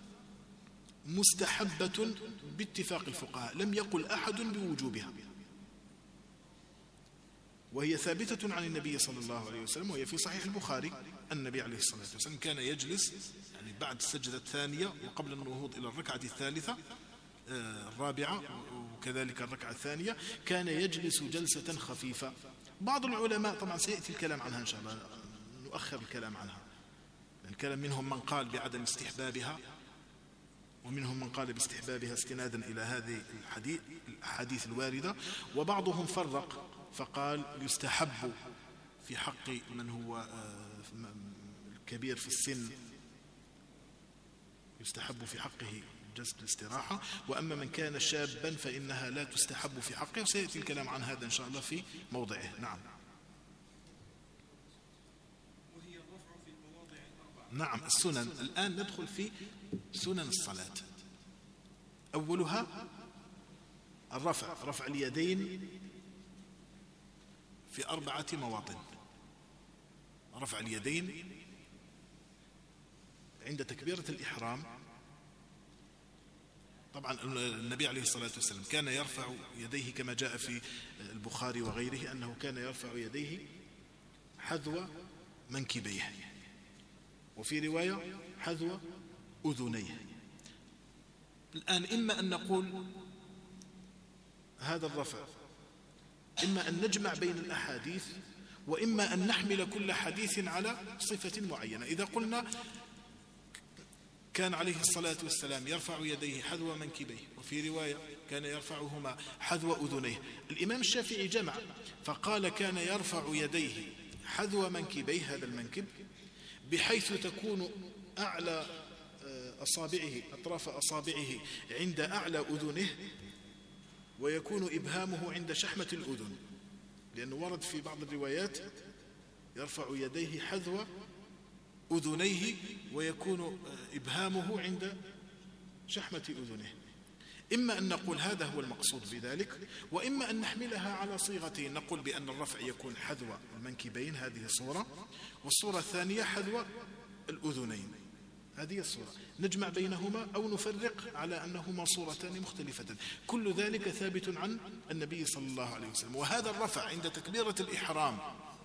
مستحبة باتفاق الفقهاء، لم يقل أحد بوجوبها، وهي ثابتة عن النبي صلى الله عليه وسلم، وهي في صحيح البخاري. النبي عليه الصلاة والسلام كان يجلس يعني بعد السجدة الثانية وقبل النهوض إلى الركعة الثالثة الرابعة، وكذلك الركعة الثانية كان يجلس جلسة خفيفة. بعض العلماء طبعا سيأتي الكلام عنها إن شاء الله، نؤخر الكلام عنها، الكلام منهم من قال بعدم استحبابها، ومنهم من قال باستحبابها استنادا إلى هذه الأحاديث الواردة، وبعضهم فرق فقال يستحب في حق من هو كبير في السن، يستحب في حقه جلسة الاستراحة، وأما من كان شابا فإنها لا تستحب في حقه، وسيأتي الكلام عن هذا إن شاء الله في موضعه. نعم. وهي الرفع في المواضع الأربعة. نعم، السنن. الآن ندخل في سنن الصلاة. أولها رفع اليدين في 4 مواطن. رفع اليدين عند تكبيرة الإحرام. طبعا النبي عليه الصلاة والسلام كان يرفع يديه كما جاء في البخاري وغيره، أنه كان يرفع يديه حذو منكبيه، وفي رواية حذو أذنيه. الآن إما أن نقول هذا الرفع، إما أن نجمع بين الأحاديث، وإما أن نحمل كل حديث على صفة معينة. إذا قلنا كان عليه الصلاة والسلام يرفع يديه حذو منكبيه، وفي رواية كان يرفعهما حذو أذنيه، الإمام الشافعي جمع فقال كان يرفع يديه حذو منكبيه، هذا المنكب، بحيث تكون أعلى أصابعه، أطراف أصابعه عند أعلى أذنه، ويكون إبهامه عند شحمة الأذن، لأنه ورد في بعض الروايات يرفع يديه حذو أذنيه ويكون إبهامه عند شحمة أذنه. إما أن نقول هذا هو المقصود بذلك، وإما أن نحملها على صيغتين، نقول بأن الرفع يكون حذو المنكبين، هذه الصورة، والصورة الثانية حذو الأذنين، هذه الصورة، نجمع بينهما أو نفرق على أنهما صورتان مختلفتان. كل ذلك ثابت عن النبي صلى الله عليه وسلم. وهذا الرفع عند تكبيرة الإحرام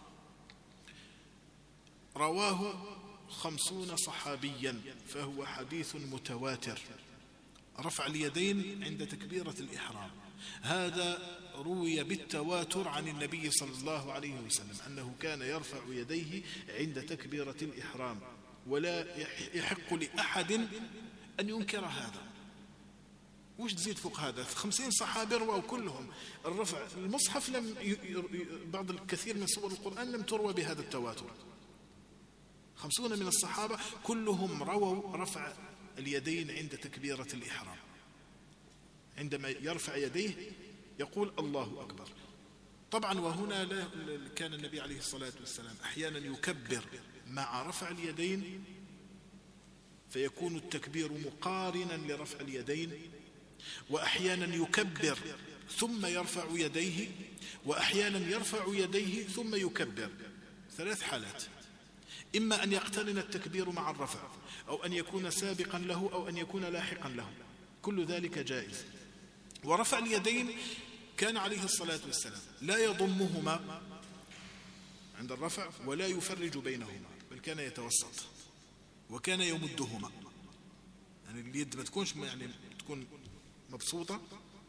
رواه 50 صحابيا، فهو حديث متواتر. رفع اليدين عند تكبيرة الإحرام هذا روي بالتواتر عن النبي صلى الله عليه وسلم أنه كان يرفع يديه عند تكبيرة الإحرام، ولا يحق لأحد أن ينكر هذا. وش تزيد فوق هذا؟ 50 صحابي رووا كلهم الرفع. المصحف بعض الكثير من سور القرآن لم تروى بهذا التواتر. 50 من الصحابة كلهم رووا رفع اليدين عند تكبيرة الإحرام، عندما يرفع يديه يقول الله أكبر. طبعا وهنا كان النبي عليه الصلاة والسلام أحيانا يكبر مع رفع اليدين، فيكون التكبير مقارنا لرفع اليدين، وأحيانا يكبر ثم يرفع يديه، وأحيانا يرفع يديه ثم يكبر. 3 حالات، إما أن يقترن التكبير مع الرفع، أو أن يكون سابقا له، أو أن يكون لاحقا له، كل ذلك جائز. ورفع اليدين كان عليه الصلاة والسلام لا يضمهما عند الرفع ولا يفرج بينهما، بل كان يتوسط وكان يمدهما، يعني اليد ما تكونش تكون مبسوطة،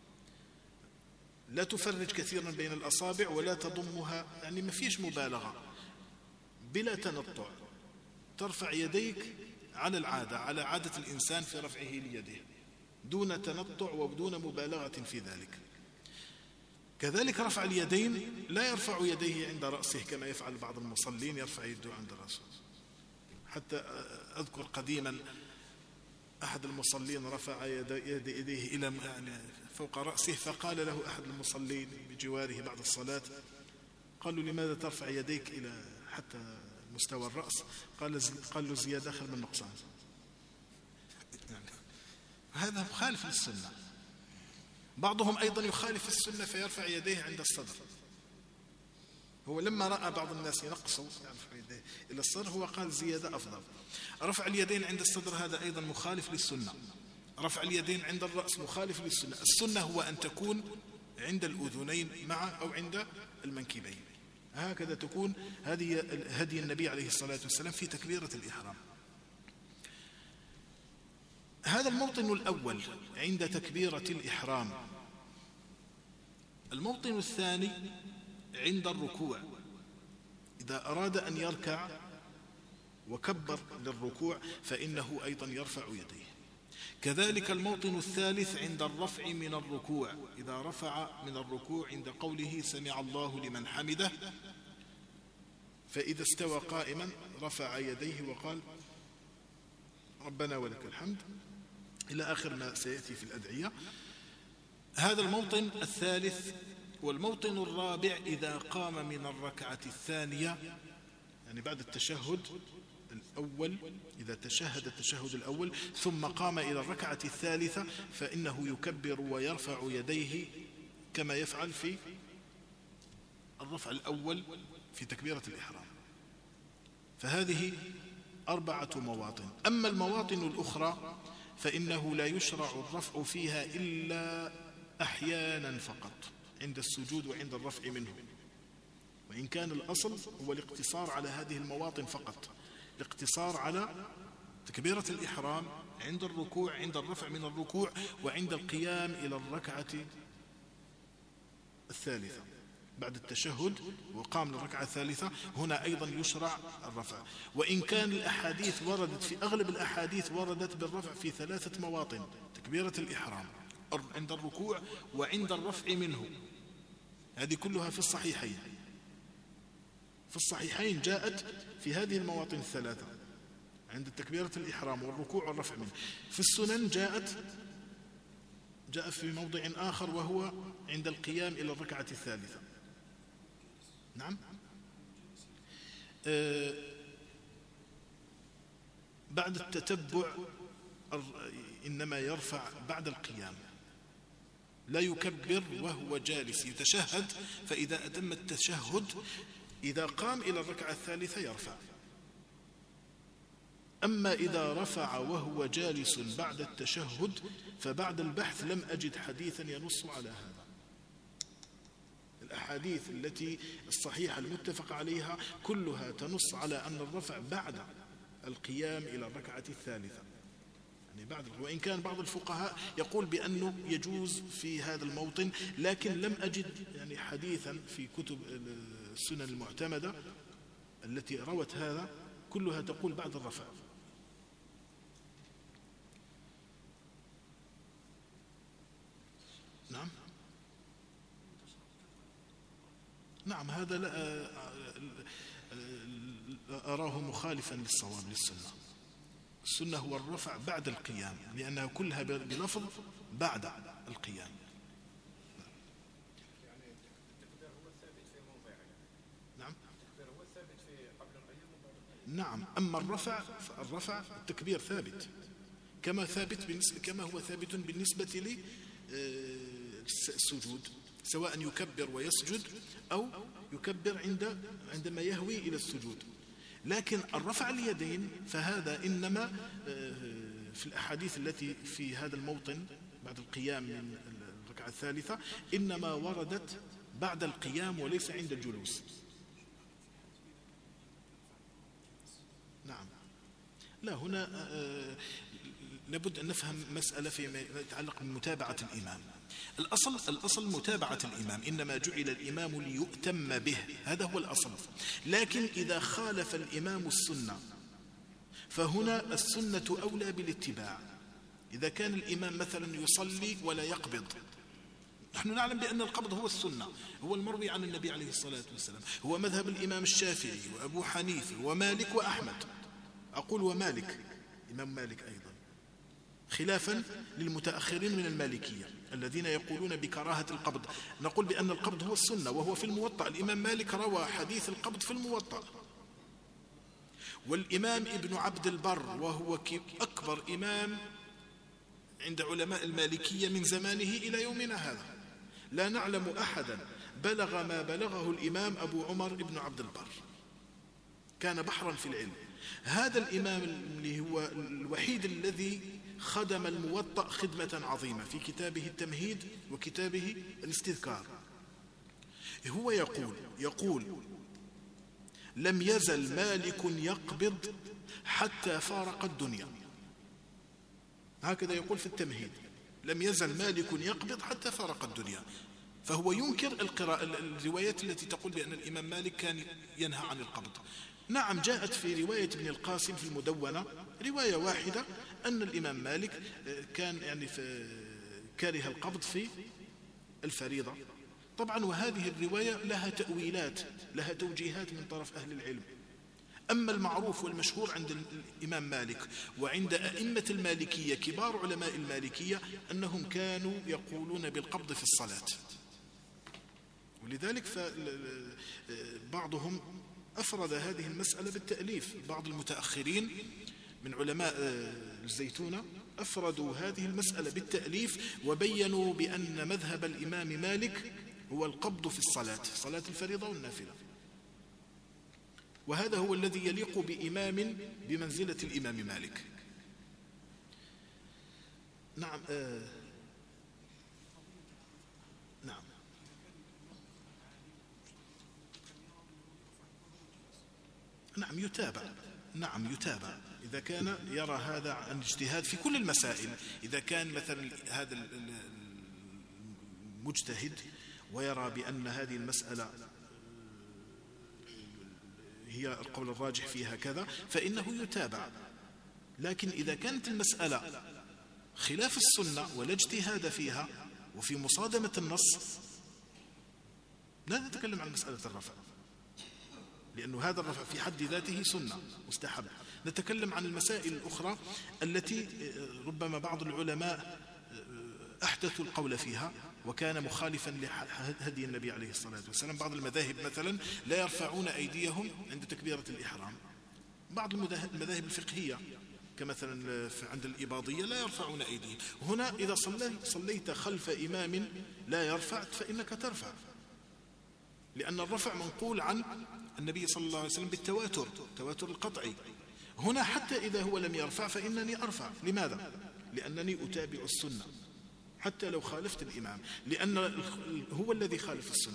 لا تفرج كثيرا بين الأصابع ولا تضمها، يعني ما فيش مبالغة، بلا تنطع. ترفع يديك على العادة، على عادة الإنسان في رفعه ليده، دون تنطع ودون مبالغة في ذلك. كذلك رفع اليدين لا يرفع يديه عند رأسه كما يفعل بعض المصلين، يرفع يده عند رأسه. حتى أذكر قديما أحد المصلين رفع يديه إلى يعني فوق رأسه، فقال له أحد المصلين بجواره بعد الصلاة، قالوا لماذا ترفع يديك إلى حتى مستوى الرأس؟ قال له زيادة خير من نقصان. يعني هذا مخالف للسنة. بعضهم أيضا يخالف السنة فيرفع يديه عند الصدر. هو لما رأى بعض الناس ينقصوا يرفع يديه إلى الصدر هو قال زيادة أفضل. رفع اليدين عند الصدر هذا أيضا مخالف للسنة. رفع اليدين عند الرأس مخالف للسنة. السنة هو أن تكون عند الأذنين معا أو عند المنكبين، هكذا تكون هذه هدي النبي عليه الصلاة والسلام في تكبيرة الإحرام. هذا الموطن الأول عند تكبيرة الإحرام. الموطن الثاني عند الركوع، إذا أراد أن يركع وكبر للركوع فإنه أيضا يرفع يديه. كذلك الموطن الثالث عند الرفع من الركوع، إذا رفع من الركوع عند قوله سمع الله لمن حمده، فإذا استوى قائما رفع يديه وقال ربنا ولك الحمد إلى آخر ما سيأتي في الأدعية. هذا الموطن الثالث. والموطن الرابع إذا قام من الركعة الثانية، يعني بعد التشهد الأول، إذا تشهد التشهد الأول ثم قام إلى الركعة الثالثة فإنه يكبر ويرفع يديه كما يفعل في الرفع الأول في تكبيرة الإحرام. فهذه 4 مواطن. أما المواطن الأخرى فإنه لا يشرع الرفع فيها إلا أحيانا فقط، عند السجود وعند الرفع منه، وإن كان الأصل هو الاقتصار على هذه المواطن فقط، الاقتصار على تكبيرة الإحرام عند الركوع، عند الرفع من الركوع، وعند القيام إلى الركعة الثالثة بعد التشهد وقام للركعة الثالثة، هنا أيضا يشرع الرفع. وإن كان الأحاديث وردت في أغلب الأحاديث وردت بالرفع في 3 مواطن: تكبيرة الإحرام، عند الركوع، وعند الرفع منه. هذه كلها في الصحيحين. في الصحيحين جاءت في هذه المواطن 3، عند تكبيرة الإحرام والركوع والرفع منه. في السنن جاء في موضع آخر وهو عند القيام إلى الركعة الثالثة. نعم. بعد التتبع إنما يرفع بعد القيام، لا يكبر وهو جالس، يتشهد، فإذا أتم التشهد إذا قام إلى الركعة الثالثة يرفع. أما إذا رفع وهو جالس بعد التشهد فبعد البحث لم أجد حديثا ينص على هذا. الأحاديث التي الصحيحة المتفق عليها كلها تنص على أن الرفع بعد القيام إلى الركعة الثالثة، يعني بعد. وإن كان بعض الفقهاء يقول بأنه يجوز في هذا الموطن، لكن لم أجد يعني حديثا في كتب السنن المعتمدة التي روت هذا، كلها تقول بعد الرفع. نعم، هذا لا أراه مخالفا للصواب للسنة. السنة هو الرفع بعد القيام، لأنها كلها بلفظ بعد القيام. يعني التكبير هو الثابت في موضعه. نعم، التكبير هو الثابت في قبل القيام وبعد القيام. نعم. أما الرفع التكبير ثابت كما هو ثابت بالنسبة للسجود، سواء يكبر ويسجد أو يكبر عندما يهوي إلى السجود. لكن الرفع اليدين فهذا إنما في الأحاديث التي في هذا الموطن بعد القيام من الركعة الثالثة إنما وردت بعد القيام وليس عند الجلوس. نعم. لا، هنا لابد أن نفهم مسألة فيما يتعلق بمتابعة الإمام. الأصل متابعة الإمام، إنما جعل الإمام ليؤتم به، هذا هو الأصل. لكن إذا خالف الإمام السنة فهنا السنة أولى بالاتباع. إذا كان الإمام مثلا يصلي ولا يقبض، نحن نعلم بأن القبض هو السنة، هو المروي عن النبي عليه الصلاة والسلام، هو مذهب الإمام الشافعي وأبو حنيفة ومالك وأحمد. أقول ومالك، إمام مالك أيضا. خلافا للمتأخرين من المالكية الذين يقولون بكراهة القبض. نقول بأن القبض هو السنة، وهو في الموطأ. الإمام مالك روى حديث القبض في الموطأ. والإمام ابن عبد البر وهو أكبر إمام عند علماء المالكية من زمانه إلى يومنا هذا، لا نعلم أحدا بلغ ما بلغه الإمام أبو عمر ابن عبد البر، كان بحرا في العلم. هذا الإمام اللي هو الوحيد الذي خدم الموطأ خدمة عظيمة في كتابه التمهيد وكتابه الاستذكار. هو يقول لم يزل مالك يقبض حتى فارق الدنيا، هكذا يقول في التمهيد، لم يزل مالك يقبض حتى فارق الدنيا. فهو ينكر الروايات التي تقول بأن الإمام مالك كان ينهى عن القبض. نعم، جاءت في رواية ابن القاسم في المدونة رواية واحدة أن الإمام مالك كان يعني كاره القبض في الفريضة طبعا، وهذه الرواية لها تأويلات، لها توجيهات من طرف أهل العلم. أما المعروف والمشهور عند الإمام مالك وعند أئمة المالكية كبار علماء المالكية أنهم كانوا يقولون بالقبض في الصلاة، ولذلك بعضهم أفرد هذه المسألة بالتأليف. بعض المتأخرين من علماء الزيتونة أفردوا هذه المسألة بالتأليف وبينوا بأن مذهب الإمام مالك هو القبض في الصلاة، صلاة الفريضة والنافلة، وهذا هو الذي يليق بإمام بمنزلة الإمام مالك. نعم نعم نعم يتابع إذا كان يرى هذا عن اجتهاد في كل المسائل. إذا كان مثلا هذا المجتهد ويرى بأن هذه المسألة هي القول الراجح فيها كذا فإنه يتابع. لكن إذا كانت المسألة خلاف السنة ولا اجتهاد فيها وفي مصادمة النص لا نتكلم عن مسألة الرفع، لأنه هذا الرفع في حد ذاته سنة مستحب. نتكلم عن المسائل الأخرى التي ربما بعض العلماء أحدثوا القول فيها وكان مخالفا لهدي النبي عليه الصلاة والسلام. بعض المذاهب مثلا لا يرفعون أيديهم عند تكبيرة الإحرام، بعض المذاهب الفقهية كمثلا عند الإباضية لا يرفعون أيديهم. هنا إذا صليت خلف إمام لا يرفع فإنك ترفع، لأن الرفع منقول عن النبي صلى الله عليه وسلم بالتواتر، تواتر القطعي. هنا حتى إذا هو لم يرفع فإنني أرفع. لماذا؟ لأنني أتابع السنة حتى لو خالفت الإمام، لأن هو الذي خالف السنة.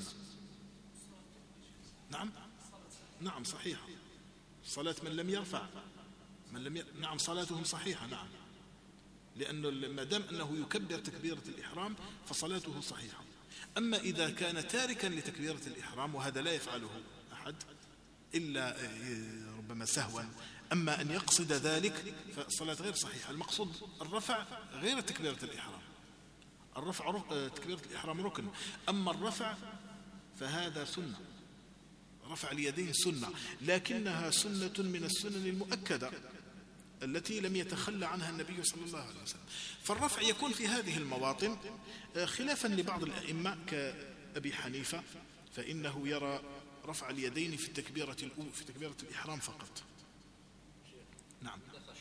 نعم صحيحة صلاة من لم يرفع، نعم صلاتهم صحيحة، نعم، لأنه ما دام أنه يكبر تكبيرة الإحرام فصلاته صحيحة. أما إذا كان تاركا لتكبيرة الإحرام وهذا لا يفعله أحد إلا ربما سهوا، أما أن يقصد ذلك فالصلاة غير صحيحة. المقصود الرفع غير تكبيرة الإحرام، الرفع تكبيرة الإحرام ركن، أما الرفع فهذا سنة، رفع اليدين سنة، لكنها سنة من السنن المؤكدة التي لم يتخلى عنها النبي صلى الله عليه وسلم. فالرفع يكون في هذه المواطن، خلافا لبعض الأئمة كأبي حنيفة فإنه يرى رفع اليدين في التكبيرة الأولى في تكبيرة الإحرام فقط. نعم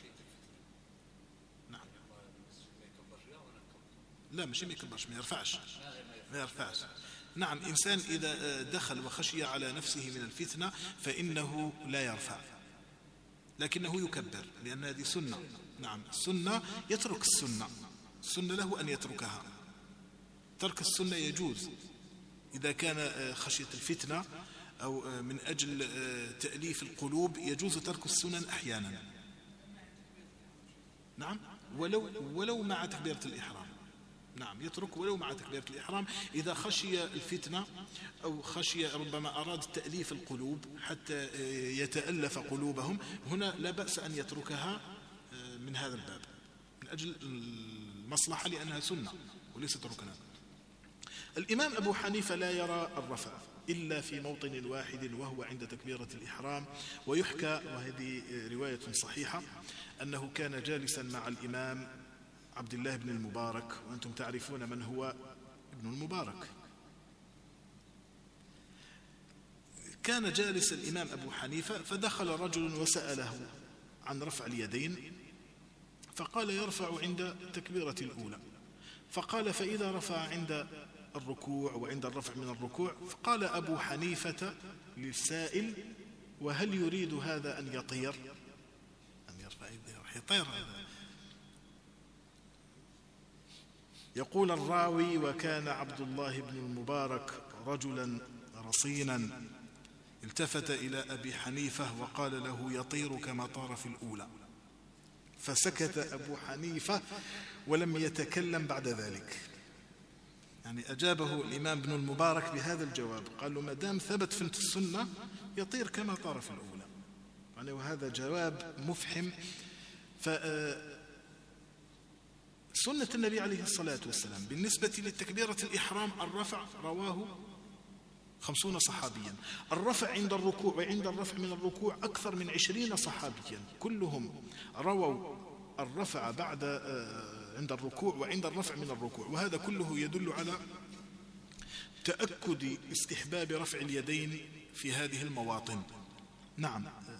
لا مش ما يكبرش، ما يرفعش. نعم، إنسان إذا دخل وخشي على نفسه من الفتنة فإنه لا يرفع لكنه يكبر، لأن هذه سنة. نعم السنة يترك السنة له أن يتركها، ترك السنة يجوز إذا كان خشية الفتنة أو من أجل تأليف القلوب يجوز ترك السنن أحيانا. نعم ولو مع تكبيرة الإحرام، نعم يترك ولو مع تكبيرة الإحرام إذا خشي الفتنة أو خشي ربما أراد تأليف القلوب حتى يتألف قلوبهم، هنا لا بأس أن يتركها من هذا الباب من أجل المصلحة، لأنها سنة وليست ركنا. الإمام أبو حنيفة لا يرى الرفع إلا في موطن واحد وهو عند تكبيرة الإحرام، ويحكى وهذه رواية صحيحة أنه كان جالسا مع الإمام عبد الله بن المبارك، وأنتم تعرفون من هو ابن المبارك. كان جالس الإمام أبو حنيفة فدخل رجل وسأله عن رفع اليدين، فقال يرفع عند التكبيرة الأولى، فقال فإذا رفع عند الركوع وعند الرفع من الركوع، فقال أبو حنيفة للسائل وهل يريد هذا أن يطير؟ أن يرفع يده يطير. يقول الراوي وكان عبد الله بن المبارك رجلا رصينا، التفت إلى أبي حنيفة وقال له يطير كما طار في الأولى، فسكت أبو حنيفة ولم يتكلم بعد ذلك. يعني أجابه الإمام ابن المبارك بهذا الجواب، قال له ما دام ثبت في السنة يطير كما طار في الأولى. يعني وهذا جواب مفحم. سنة النبي عليه الصلاة والسلام بالنسبة للتكبيرة الإحرام الرفع رواه 50 صحابيا، الرفع عند الركوع وعند الرفع من الركوع أكثر من 20 صحابيا، كلهم رووا الرفع بعد عند الركوع وعند الرفع من الركوع، وهذا كله يدل على تأكد استحباب رفع اليدين في هذه المواطن. نعم.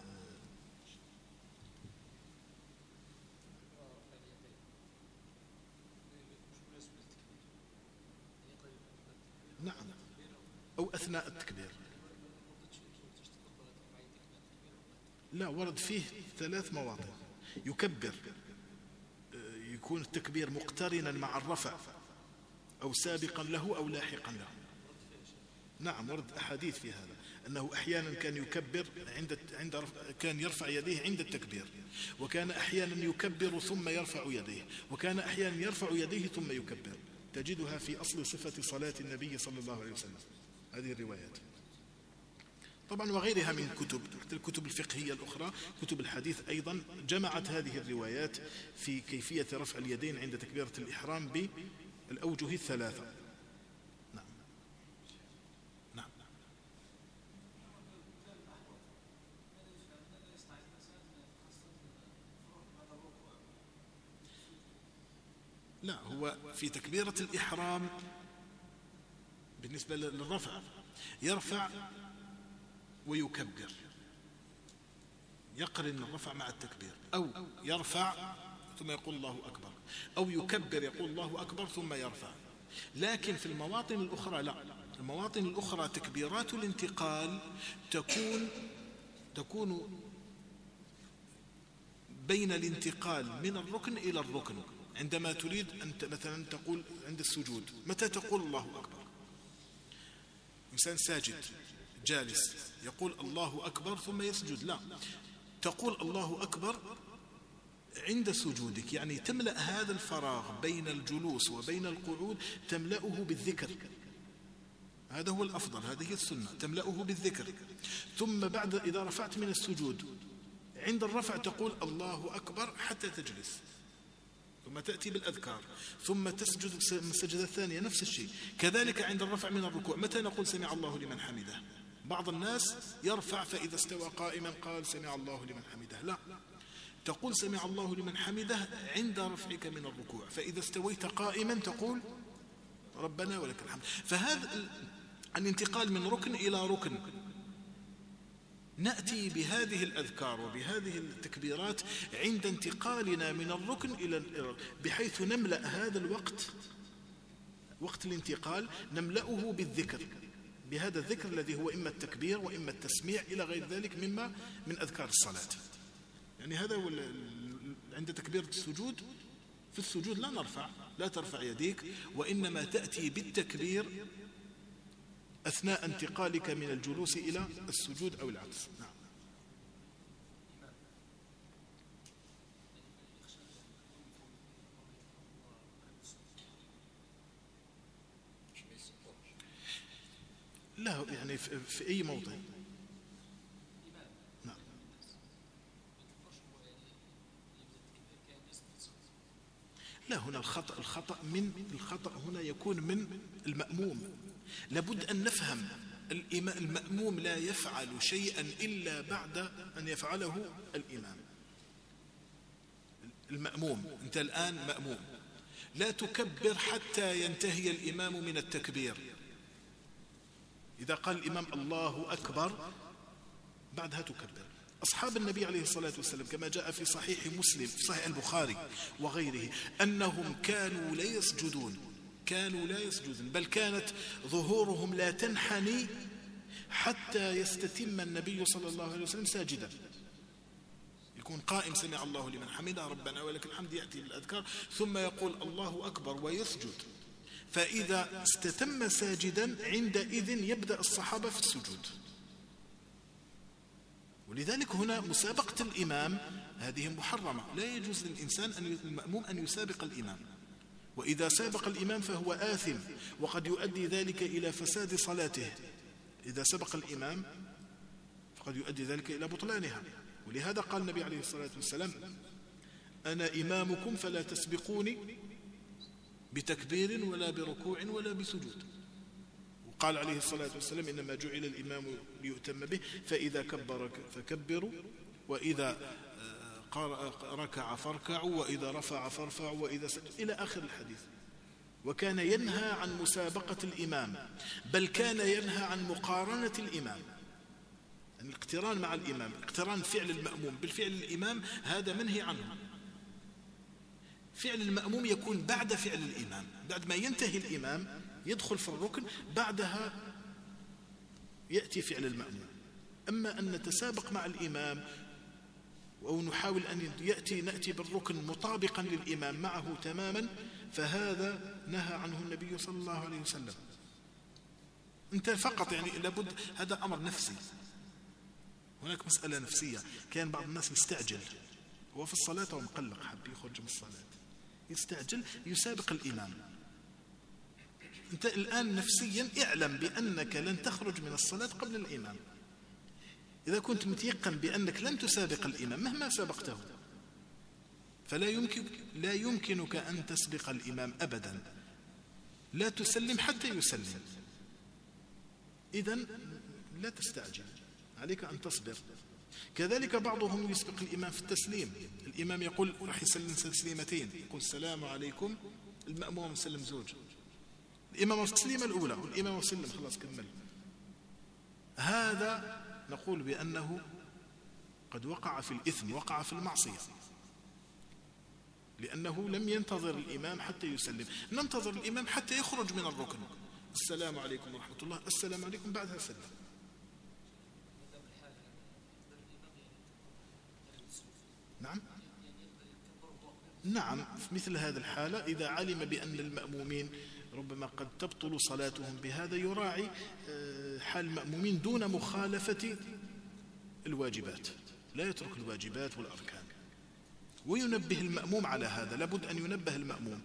نعم، أو أثناء التكبير. لا، ورد فيه 3 مواطن يكبر، يكون التكبير مقترنا مع الرفع أو سابقا له أو لاحقا له. نعم، ورد أحاديث في هذا، أنه أحيانا كان يكبر كان يرفع يديه عند التكبير، وكان أحيانا يكبر ثم يرفع يديه، وكان أحيانا يرفع يديه ثم يكبر. تجدها في أصل صفة صلاة النبي صلى الله عليه وسلم هذه الروايات طبعا، وغيرها من كتب، حتى الكتب الفقهية الأخرى، كتب الحديث أيضا جمعت هذه الروايات في كيفية رفع اليدين عند تكبيرة الإحرام بالأوجه 3. نعم. نعم. لا، هو في تكبيرة الإحرام بالنسبة للرفع يرفع ويكبر، يقرن الرفع مع التكبير، أو يرفع ثم يقول الله أكبر، أو يكبر يقول الله أكبر ثم يرفع. لكن في المواطن الأخرى لا، المواطن الأخرى تكبيرات الانتقال تكون بين الانتقال من الركن إلى الركن. عندما تريد أن مثلا تقول عند السجود، متى تقول الله أكبر؟ إنسان ساجد جالس يقول الله أكبر ثم يسجد، لا، تقول الله أكبر عند سجودك، يعني تملأ هذا الفراغ بين الجلوس وبين القعود تملأه بالذكر، هذا هو الأفضل، هذه السنة، تملأه بالذكر. ثم بعد إذا رفعت من السجود عند الرفع تقول الله أكبر حتى تجلس، ثم تأتي بالأذكار، ثم تسجد السجدة الثانية نفس الشيء. كذلك عند الرفع من الركوع متى نقول سمع الله لمن حمده؟ بعض الناس يرفع فإذا استوى قائما قال سمع الله لمن حمده، لا، تقول سمع الله لمن حمده عند رفعك من الركوع، فإذا استويت قائما تقول ربنا ولك الحمد. فهذا الانتقال من ركن إلى ركن، نأتي بهذه الأذكار وبهذه التكبيرات عند انتقالنا من الركن إلى بحيث نملأ هذا الوقت، وقت الانتقال نملأه بالذكر، بهذا الذكر الذي هو إما التكبير وإما التسميع إلى غير ذلك مما من أذكار الصلاة. يعني هذا هو عند تكبيرة السجود. في السجود لا نرفع، لا ترفع يديك، وإنما تأتي بالتكبير أثناء انتقالك من الجلوس إلى السجود أو العكس. نعم. لا، يعني في أي موطن. نعم. لا، هنا الخطأ هنا يكون من المأموم. لابد أن نفهم المأموم لا يفعل شيئا إلا بعد أن يفعله الإمام. المأموم، أنت الآن مأموم لا تكبر حتى ينتهي الإمام من التكبير. إذا قال الإمام الله أكبر بعدها تكبر. أصحاب النبي عليه الصلاة والسلام كما جاء في صحيح مسلم في صحيح البخاري وغيره أنهم كانوا لا يسجدون، بل كانت ظهورهم لا تنحني حتى يستتم النبي صلى الله عليه وسلم ساجدا، يكون قائم سمع الله لمن حمده ربنا ولك الحمد، يأتي بالأذكار ثم يقول الله أكبر ويسجد. فإذا استتم ساجدا عندئذ يبدأ الصحابة في السجود. ولذلك هنا مسابقة الإمام هذه محرمة، لا يجوز للإنسان المأموم أن يسابق الإمام، وإذا سابق الإمام فهو آثم، وقد يؤدي ذلك إلى فساد صلاته. إذا سبق الإمام فقد يؤدي ذلك إلى بطلانها. ولهذا قال النبي عليه الصلاة والسلام أنا إمامكم فلا تسبقوني بتكبير ولا بركوع ولا بسجود. وقال عليه الصلاة والسلام إنما جعل الإمام ليؤتم به، فإذا كبر فكبروا، وإذا ركع فاركعوا، وإذا رفع فارفعوا، وإذا سجد، إلى آخر الحديث. وكان ينهى عن مسابقة الإمام، بل كان ينهى عن مقارنة الإمام، يعني الاقتران مع الإمام، اقتران فعل المأموم بالفعل الإمام، هذا منهي عنه. فعل المأموم يكون بعد فعل الإمام، بعد ما ينتهي الإمام يدخل في الركن، بعدها يأتي فعل المأموم. أما أن نتسابق مع الإمام أو نحاول أن نأتي بالركن مطابقا للإمام معه تماما، فهذا نهى عنه النبي صلى الله عليه وسلم. أنت فقط يعني لابد، هذا أمر نفسي، هناك مسألة نفسية. كان بعض الناس مستعجل، هو في الصلاة ومقلق، حب يخرج من الصلاة، يستعجل يسابق الإمام. أنت الآن نفسيا اعلم بأنك لن تخرج من الصلاة قبل الإمام. إذا كنت متيقن بأنك لن تسابق الإمام مهما سبقته، فلا يمكنك أن تسبق الإمام أبدا، لا تسلم حتى يسلم. إذن لا تستعجل، عليك أن تصبر. كذلك بعضهم يسبق الإمام في التسليم، الإمام يقول راح يسلم تسليمتين، يقول السلام عليكم، المأموم يسلم زوج، الإمام التسليمة الأولى والإمام يسلم خلاص كمل. هذا نقول بأنه قد وقع في الإثم، وقع في المعصية، لأنه لم ينتظر الإمام حتى يسلم. ننتظر الإمام حتى يخرج من الركن، السلام عليكم ورحمة الله، السلام عليكم، بعدها سلم. نعم في مثل هذه الحالة إذا علم بأن المأمومين ربما قد تبطل صلاتهم بهذا، يراعي حال المأمومين دون مخالفة الواجبات، لا يترك الواجبات والأركان، وينبه المأموم على هذا، لابد أن ينبه المأموم.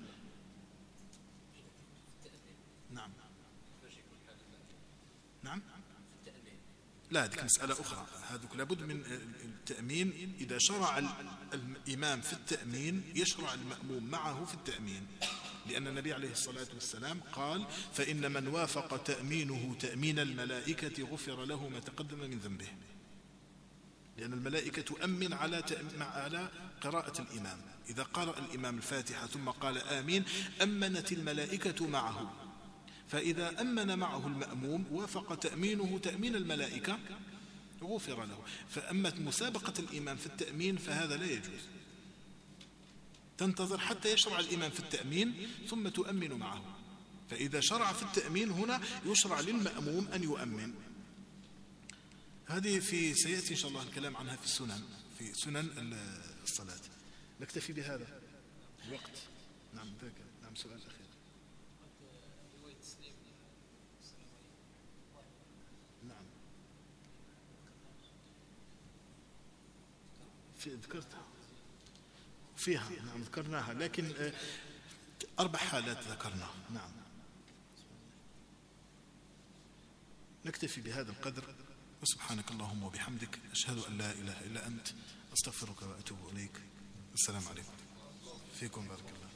نعم لا، هذه مسألة أخرى، هذوك لابد من التأمين. إذا شرع الإمام في التأمين يشرع المأموم معه في التأمين، لأن النبي عليه الصلاة والسلام قال فإن من وافق تأمينه تأمين الملائكة غفر له ما تقدم من ذنبه، لأن الملائكة تؤمن على قراءة الإمام. إذا قرأ الإمام الفاتحة ثم قال آمين أمنت الملائكة معه، فإذا أمن معه المأموم وافق تأمينه تأمين الملائكة غفر له. فأما مسابقة الإمام في التأمين فهذا لا يجوز، تنتظر حتى يشرع الإمام في التأمين ثم تؤمن معه. فإذا شرع في التأمين هنا يشرع للمأموم أن يؤمن. هذه سيأتي إن شاء الله الكلام عنها في سنن الصلاة. نكتفي بهذا الوقت. نعم سؤال أخير. نعم ذكرتها فيها، نعم ذكرناها، لكن 4 حالات ذكرناها. نعم نكتفي بهذا القدر، وسبحانك اللهم وبحمدك أشهد أن لا إله إلا أنت أستغفرك وأتوب إليك. السلام عليكم. فيكم بارك الله.